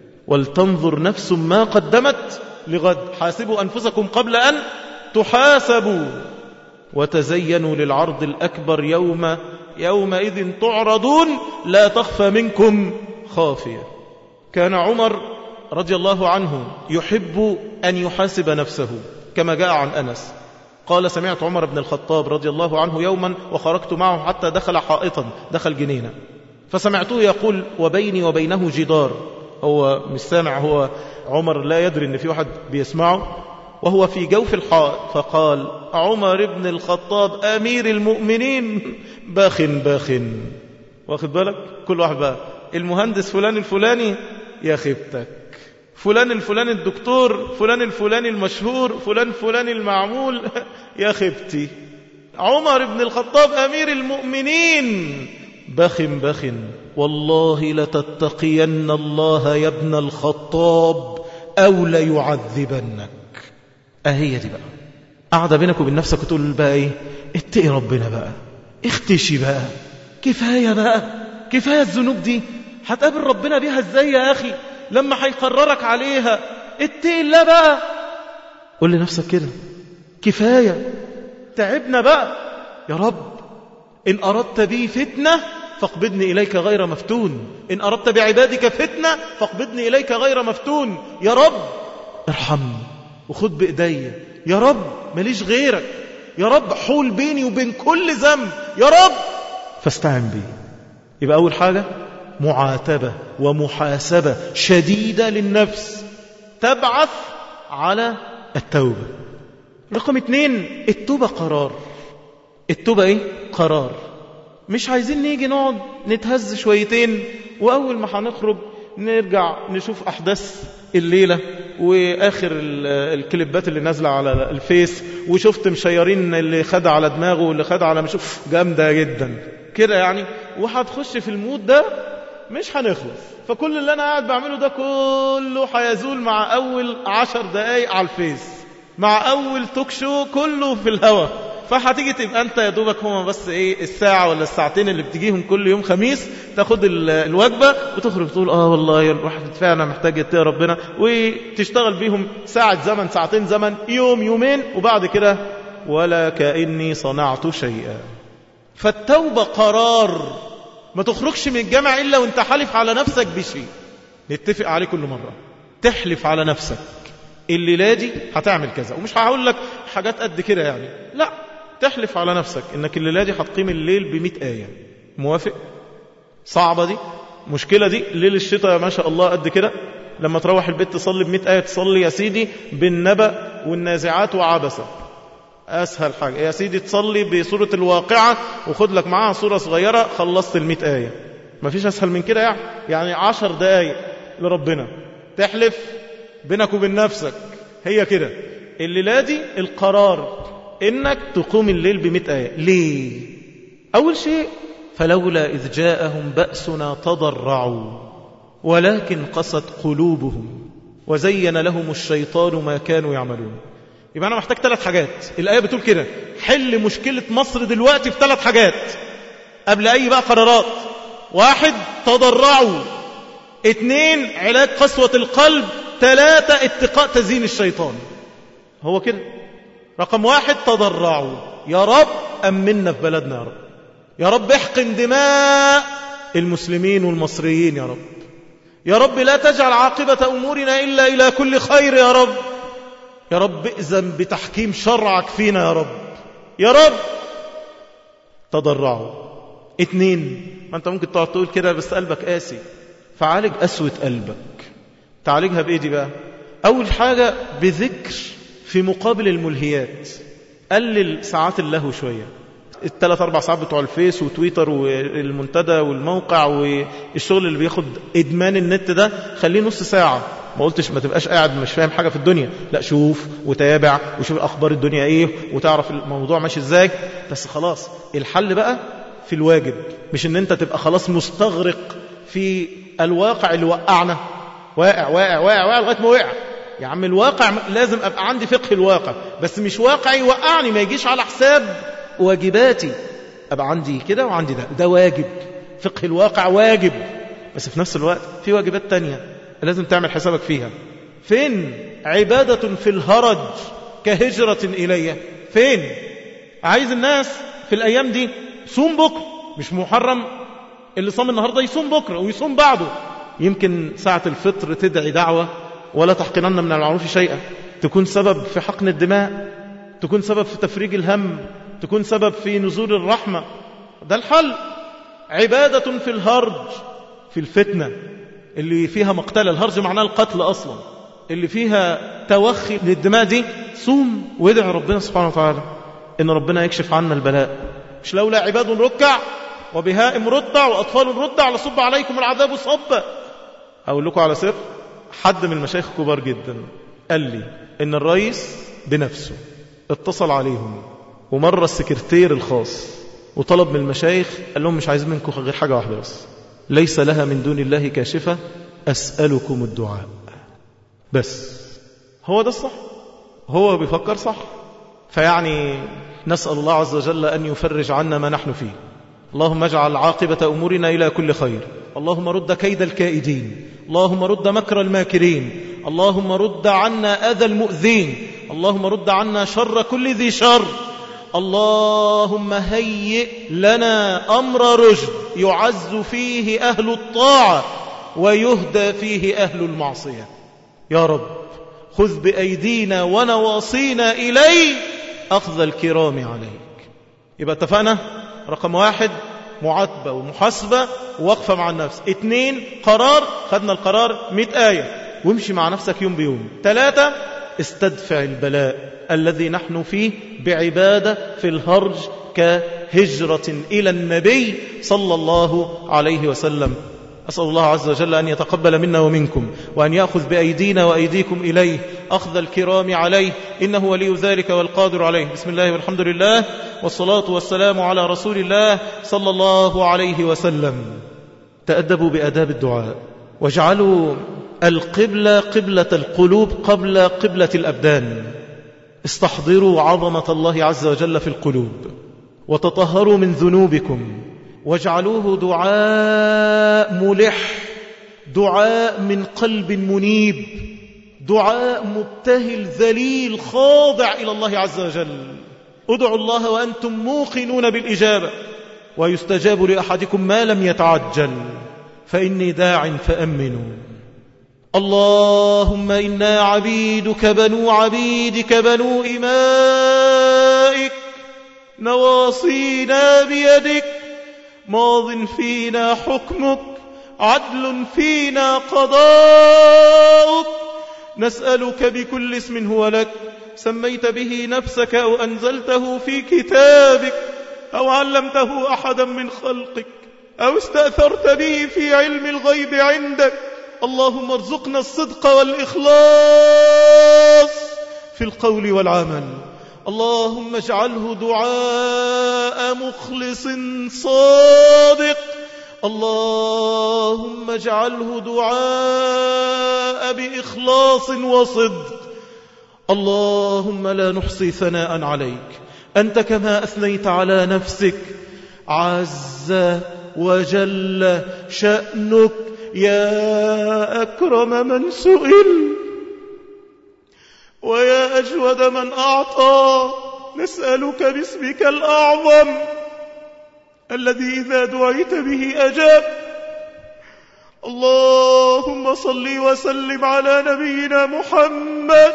ولتنظر نفس ما قدمت لغد، حاسبوا أنفسكم قبل أن تحاسبوا وتزينوا للعرض الأكبر يوم يومئذ تعرضون لا تخفى منكم خافية. كان عمر رضي الله عنه يحب أن يحاسب نفسه كما جاء عن أنس قال سمعت عمر بن الخطاب رضي الله عنه يوما وخرجت معه حتى دخل حائطا، دخل جنينة، فسمعته يقول وبيني وبينه جدار. هو مش سامع، هو عمر لا يدري ان في واحد بيسمعه، وهو في جوف الحائط فقال عمر بن الخطاب أمير المؤمنين باخ باخ. واخد بالك؟ كل واحد بقى المهندس فلان الفلاني يا خيبتك، فلان الفلاني الدكتور، فلان الفلاني المشهور، فلان فلاني المعمول يا خيبتي. عمر بن الخطاب أمير المؤمنين باخ باخ. والله لتتقين الله يا ابن الخطاب أو ليعذبنك. أهي دي بقى قاعدة بينك وبين نفسك وتقول بقى إيه؟ اتقي ربنا بقى، اختشي بقى، كفاية بقى، كفاية الذنوب دي. هتقابل ربنا بيها ازاي يا أخي لما هيقررك عليها؟ اتقي الله بقى. قول لنفسك كده كفاية، تعبنا بقى يا رب. إن أردت بي فتنة فاقبضني إليك غير مفتون، إن أردت بعبادك فتنة فاقبضني إليك غير مفتون. يا رب ارحمني وخد بإيدي، يا رب ماليش غيرك، يا رب حول بيني وبين كل ذنب، يا رب فاستعن بي. يبقى أول حاجة معاتبة ومحاسبة شديدة للنفس تبعث على التوبة. رقم اتنين التوبة قرار. التوبة ايه؟ قرار. مش عايزين نيجي نقعد نتهز شويتين وأول ما هنخرج نرجع نشوف أحداث الليلة وآخر الكليبات اللي نازلة على الفيس، وشفت مشيرين اللي خد على دماغه واللي خد على مشوف جامدة جدا كده يعني، وهتخش في المود ده مش هنخلص. فكل اللي أنا قاعد بعمله ده كله هيزول مع أول عشر دقايق على الفيس، مع أول توك شو كله في الهوا. فهتيجي تبقى أنت يا دوبك هما بس إيه الساعة ولا الساعتين اللي بتجيهم كل يوم خميس، تاخد الوجبة وتخرج تقول آه والله الواحد فعلا محتاج يتقي ربنا، وتشتغل بيهم ساعة زمن، ساعتين زمن، يوم يومين، وبعد كده ولا كأني صنعت شيئا. فالتوبة قرار. ما تخرجش من الجامع إلا وانت حلف على نفسك بشيء نتفق عليه كل مرة. تحلف على نفسك الليلة دي هتعمل كذا، ومش هقول لك حاجات قد كده يعني، لا، تحلف على نفسك انك الليلة دي هتقيم الليل بمئة آية. موافق؟ صعبة دي؟ مشكلة دي؟ ليل الشتاء ما شاء الله قد كده، لما تروح البيت تصلي بمئة آية، تصلي يا سيدي بالنبأ والنازعات وعبسة، أسهل حاجة يا سيدي تصلي بسورة الواقعة وخد لك معاها سورة صغيرة، خلصت المئة آية. ما فيش أسهل من كده يعني. يعني عشر دقايق لربنا تحلف بينك وبين نفسك، هي كده. الليلة دي القرار إنك تقوم الليل بمئة آية. ليه؟ أول شيء فلولا إذ جاءهم بأسنا تضرعوا ولكن قست قلوبهم وزين لهم الشيطان ما كانوا يعملون. يبقى أنا محتاج ثلاث حاجات. الآية بتقول كده حل مشكلة مصر دلوقتي في ثلاث حاجات قبل أي بقى قرارات. واحد تضرعوا، اثنين علاج قسوة القلب، ثلاثة اتقاء تزيين الشيطان. هو كده. رقم واحد تضرعوا، يا رب أمنا في بلدنا، يا رب يا رب احقن دماء المسلمين والمصريين، يا رب يا رب لا تجعل عاقبة أمورنا إلا إلى كل خير، يا رب يا رب ائذن بتحكيم شرعك فينا، يا رب يا رب. تضرعوا. اتنين، ما انت ممكن تقعد تقول كده بس قلبك قاسي، فعالج قسوة قلبك. تعالجها بإيه دي بقى؟ أول حاجة بذكر في مقابل الملهيات. قلل ساعات اللهو شوية، الثلاث أربع ساعات بتوع الفيس وتويتر والمنتدى والموقع والشغل اللي بياخد إدمان النت ده، خليه نص ساعة. ما قلتش ما تبقاش قاعد مش فاهم حاجة في الدنيا، لا، شوف وتابع وشوف أخبار الدنيا إيه وتعرف الموضوع ماشي إزاي. بس خلاص الحل بقى في الواجب، مش إن أنت تبقى خلاص مستغرق في الواقع اللي وقعنا، واقع واقع واقع واقع لغاية ما وقع. يا عم الواقع لازم أبقى عندي فقه الواقع، بس مش واقع يوقعني، ما يجيش على حساب واجباتي. أبقى عندي كده وعندي ده، ده واجب. فقه الواقع واجب، بس في نفس الوقت في واجبات تانية لازم تعمل حسابك فيها. فين عبادة في الهرج كهجرة إليه؟ فين؟ عايز الناس في الأيام دي صوم بكرة، مش محرم اللي صام النهاردة يصوم بكرة ويصوم بعده. يمكن ساعة الفطر تدعي دعوة ولا تحقنن من المعروف شيئا، تكون سبب في حقن الدماء، تكون سبب في تفريج الهم، تكون سبب في نزول الرحمة. ده الحل. عبادة في الهرج، في الفتنة اللي فيها مقتل. الهرج معناه القتل أصلا، اللي فيها توخي للدماء دي صوم وادعي ربنا سبحانه وتعالى إن ربنا يكشف عنا البلاء. مش لولا عباد ركع وبهائم رتع وأطفال رتع لصب عليكم العذاب صبا. أقول لكم على سر، حد من المشايخ كبار جدا قال لي إن الرئيس بنفسه اتصل عليهم ومرة السكرتير الخاص وطلب من المشايخ، قال لهم مش عايز منكم غير حاجة واحدة بس، ليس لها من دون الله كاشفة، أسألكم الدعاء بس. هو ده الصح، هو بيفكر صح. فيعني نسأل الله عز وجل أن يفرج عنا ما نحن فيه. اللهم اجعل عاقبة أمورنا إلى كل خير. اللهم رد كيد الكائدين، اللهم رد مكر الماكرين، اللهم رد عنا أذى المؤذين، اللهم رد عنا شر كل ذي شر. اللهم هيئ لنا أمر رشد يعز فيه أهل الطاعة ويهدى فيه أهل المعصية. يا رب خذ بأيدينا ونواصينا إليك أخذ الكرام عليك. يبقى اتفقنا؟ رقم واحد معاتبة ومحاسبة ووقفة مع النفس. اتنين قرار، خدنا القرار مئة آية وامشي مع نفسك يوم بيوم. ثلاثة استدفع البلاء الذي نحن فيه بعبادة في الهرج كهجرة إلى النبي صلى الله عليه وسلم. أسأل الله عز وجل أن يتقبل منا ومنكم وأن يأخذ بأيدينا وأيديكم إليه أخذ الكرام عليه، إنه ولي ذلك والقادر عليه. بسم الله والحمد لله والصلاة والسلام على رسول الله صلى الله عليه وسلم. تأدبوا بأداب الدعاء واجعلوا القبلة قبلة القلوب قبل قبلة الأبدان. استحضروا عظمة الله عز وجل في القلوب وتطهروا من ذنوبكم واجعلوه دعاء ملح، دعاء من قلب منيب، دعاء مبتهل ذليل خاضع إلى الله عز وجل. ادعوا الله وأنتم موقنون بالإجابة ويستجاب لأحدكم ما لم يتعجل، فإني داع فأمنوا. اللهم إنا عبيدك بنو عبيدك بنو إمائك نواصينا بيدك ماض فينا حكمك عدل فينا قضاؤك. نسألك بكل اسم هو لك سميت به نفسك أو أنزلته في كتابك أو علمته أحدا من خلقك أو استأثرت به في علم الغيب عندك. اللهم ارزقنا الصدق والإخلاص في القول والعمل. اللهم اجعله دعاء مخلص صادق. اللهم اجعله دعاء بإخلاص وصدق. اللهم لا نحصي ثناء عليك أنت كما أثنيت على نفسك. عز وجل شأنك يا أكرم من سئل ويا أجود من أعطى. نسألك باسمك الأعظم الذي إذا دعيت به أجاب. اللهم صل وسلم على نبينا محمد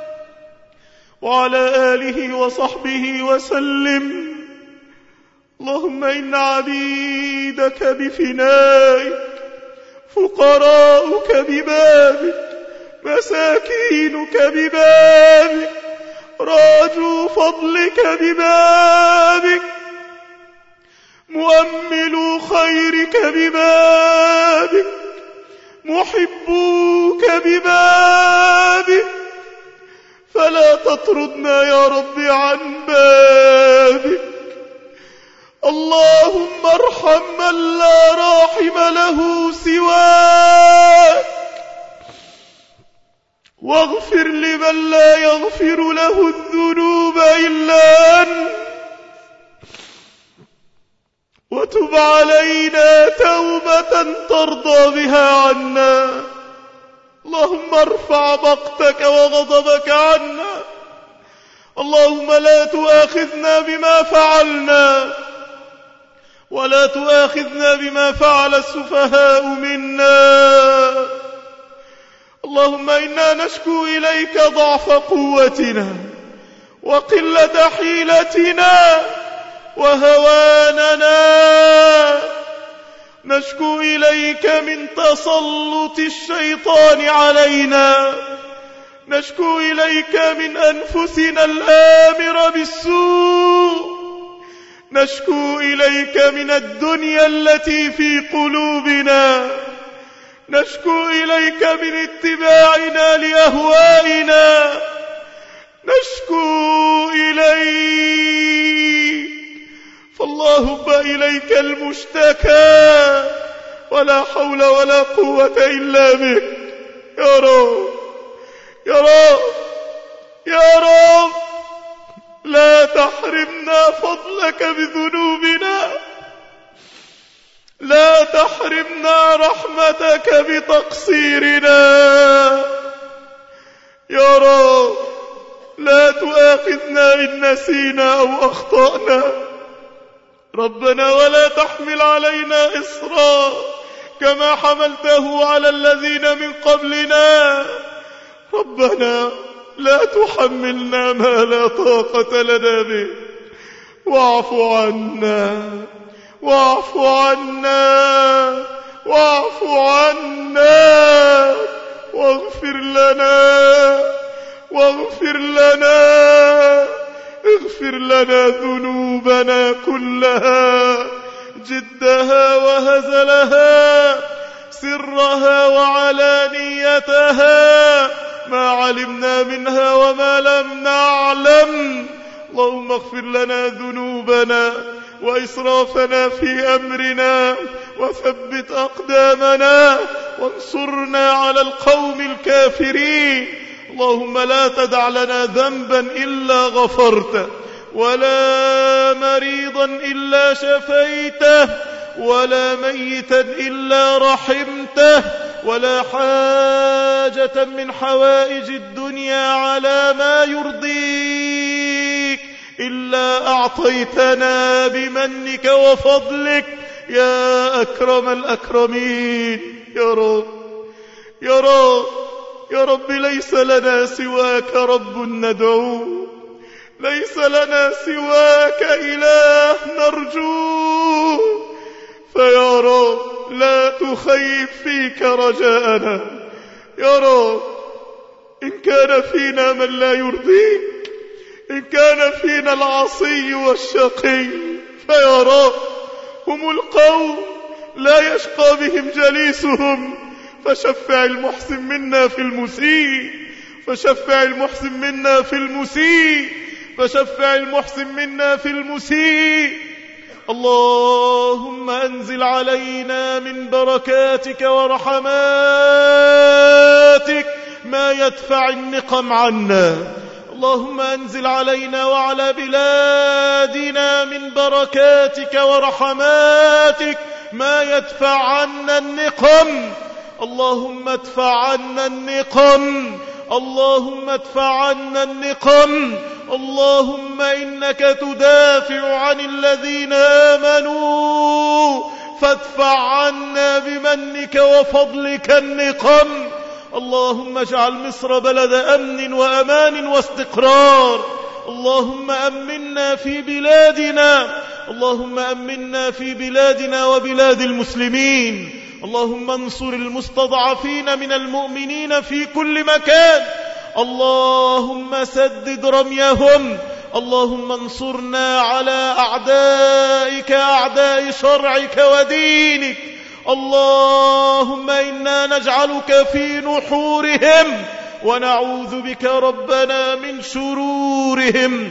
وعلى آله وصحبه وسلم. اللهم إن عبيدك بفنائك فقراؤك ببابك مساكينك ببابك راجوا فضلك ببابك مؤملوا خيرك ببابك محبوك ببابك. فلا تطردنا يا رب عن بابك. اللهم ارحم من لا راحم له سواك واغفر لمن لا يغفر له الذنوب إلا أنت وتب علينا توبة ترضى بها عنا. اللهم ارفع مقتك وغضبك عنا. اللهم لا تؤاخذنا بما فعلنا ولا تؤاخذنا بما فعل السفهاء منا. اللهم إنا نشكو إليك ضعف قوتنا وقلة حيلتنا وهواننا. نشكو إليك من تسلط الشيطان علينا. نشكو إليك من أنفسنا الآمر بالسوء، نشكو إليك من الدنيا التي في قلوبنا، نشكو إليك من اتباعنا لأهوائنا، نشكو إليك، فاللهم إليك المشتكى، ولا حول ولا قوة إلا بك. يا رب يا رب يا رب، لا تحرمنا فضلك بذنوبنا، لا تحرمنا رحمتك بتقصيرنا. يا رب لا تؤاخذنا إن نسينا أو أخطأنا، ربنا ولا تحمل علينا إصرا كما حملته على الذين من قبلنا، ربنا لا تحملنا ما لا طاقة لنا به، واعف عنا واعف عنا واعف عنا واغفر لنا واغفر لنا اغفر لنا ذنوبنا كلها، جدها وهزلها، سرها وعلانيتها، ما علمنا منها وما لم نعلم. اللهم اغفر لنا ذنوبنا وإسرافنا في أمرنا، وثبت أقدامنا، وانصرنا على القوم الكافرين. اللهم لا تدع لنا ذنبا إلا غفرته، ولا مريضا إلا شفيته، ولا ميتا إلا رحمته، ولا حاجة من حوائج الدنيا على ما يرضيك إلا أعطيتنا بمنك وفضلك يا أكرم الأكرمين. يا رب يا رب يا رب، ليس لنا سواك رب ندعوه، ليس لنا سواك إله نرجوه، فيا رب لا تخيب فيك رجاءنا. يا رب إن كان فينا من لا يرضيك، إن كان فينا العصي والشقي، فيا رب هم القوم لا يشقى بهم جليسهم، فشفع المحسن منا في المسيء، فشفع المحسن منا في المسيء، فشفع المحسن منا في المسيء. اللهم أنزل علينا من بركاتك ورحماتك ما يدفع النقم عنا. اللهم أنزل علينا وعلى بلادنا من بركاتك ورحماتك ما يدفع عنا النقم. اللهم ادفع عنا النقم، اللهم ادفع عنا النقم. اللهم إنك تدافع عن الذين آمنوا، فادفع عنا بمنك وفضلك النقم. اللهم اجعل مصر بلد أمن وأمان واستقرار. اللهم أمنا في بلادنا، اللهم أمنا في بلادنا وبلاد المسلمين. اللهم انصر المستضعفين من المؤمنين في كل مكان. اللهم سدد رميهم. اللهم انصرنا على أعدائك، أعداء شرعك ودينك. اللهم إنا نجعلك في نحورهم، ونعوذ بك ربنا من شرورهم.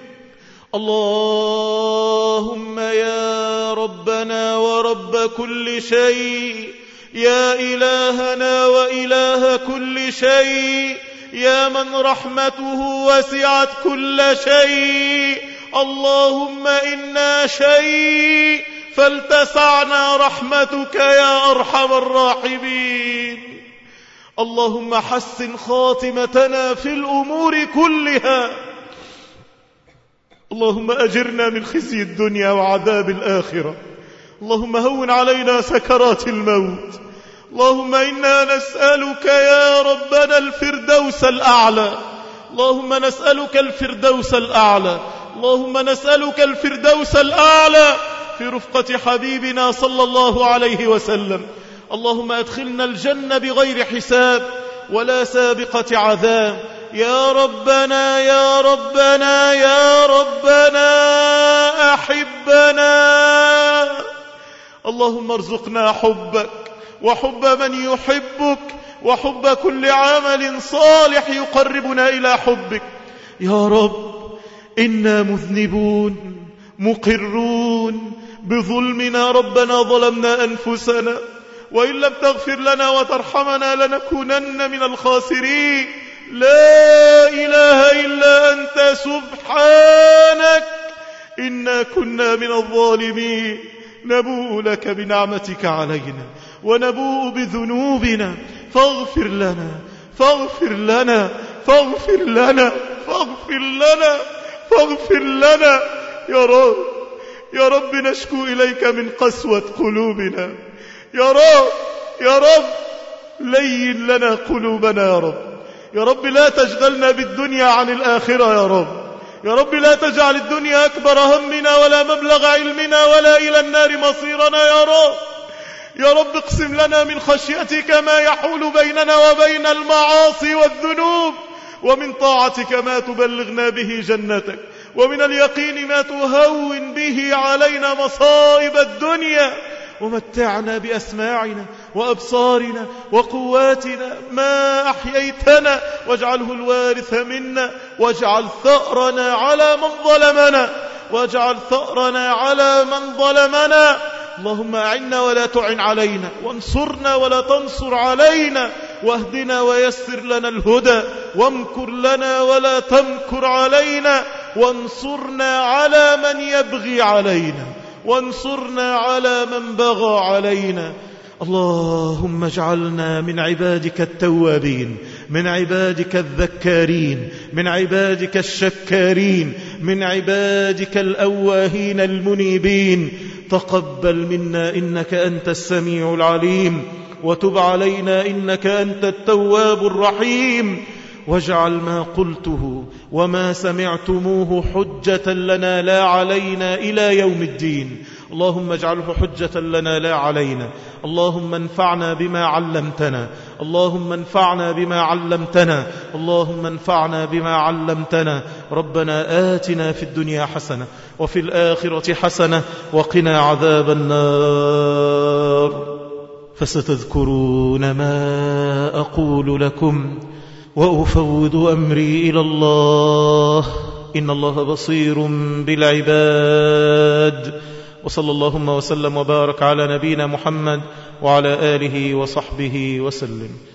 اللهم يا ربنا ورب كل شيء، يا إلهنا وإله كل شيء، يا من رحمته وسعت كل شيء، اللهم إنا شيء فلتسعنا رحمتك يا أرحم الراحمين. اللهم حسن خاتمتنا في الأمور كلها. اللهم أجرنا من خزي الدنيا وعذاب الآخرة. اللهم هون علينا سكرات الموت. اللهم إنا نسألك يا ربنا الفردوس الأعلى. اللهم نسألك الفردوس الأعلى. اللهم نسألك الفردوس الأعلى في رفقة حبيبنا صلى الله عليه وسلم. اللهم أدخلنا الجنة بغير حساب ولا سابقة عذاب. يا ربنا يا ربنا يا ربنا أحبنا. اللهم ارزقنا حبك وحب من يحبك وحب كل عمل صالح يقربنا إلى حبك يا رب. إنا مذنبون مقرون بظلمنا، ربنا ظلمنا أنفسنا، وإن لم تغفر لنا وترحمنا لنكونن من الخاسرين. لا إله إلا أنت سبحانك إنا كنا من الظالمين. نبوء لك بنعمتك علينا ونبوء بذنوبنا، فاغفر لنا فاغفر لنا فاغفر لنا فاغفر لنا فاغفر لنا يا رب. يا رب نشكو إليك من قسوة قلوبنا يا رب. يا رب لين لنا قلوبنا يا رب. يا رب لا تشغلنا بالدنيا عن الآخرة يا رب. يا رب لا تجعل الدنيا أكبر همنا ولا مبلغ علمنا ولا إلى النار مصيرنا يا رب. يا رب اقسم لنا من خشيتك ما يحول بيننا وبين المعاصي والذنوب، ومن طاعتك ما تبلغنا به جنتك، ومن اليقين ما تهون به علينا مصائب الدنيا. ومتعنا بأسماعنا وأبصارنا وقواتنا ما أحييتنا، واجعله الوارث منا، واجعل ثأرنا على من ظلمنا واجعل ثأرنا على من ظلمنا. اللهم أعنا ولا تعن علينا، وانصرنا ولا تنصر علينا، واهدنا ويسر لنا الهدى، وامكر لنا ولا تمكر علينا، وانصرنا على من يبغي علينا، وانصرنا على من بغى علينا. اللهم اجعلنا من عبادك التوابين، من عبادك الذكارين، من عبادك الشكارين، من عبادك الأواهين المنيبين. تقبل منا إنك أنت السميع العليم، وتب علينا إنك أنت التواب الرحيم. واجعل ما قلته وما سمعتموه حجة لنا لا علينا إلى يوم الدين. اللهم اجعله حجة لنا لا علينا. اللهم انفعنا بما علمتنا اللهم انفعنا بما علمتنا اللهم انفعنا بما علمتنا. ربنا آتنا في الدنيا حسنة وفي الآخرة حسنة وقنا عذاب النار. فستذكرون ما أقول لكم وأفوض أمري إلى الله، إن الله بصير بالعباد. وصلى اللهم وسلم وبارك على نبينا محمد وعلى آله وصحبه وسلم.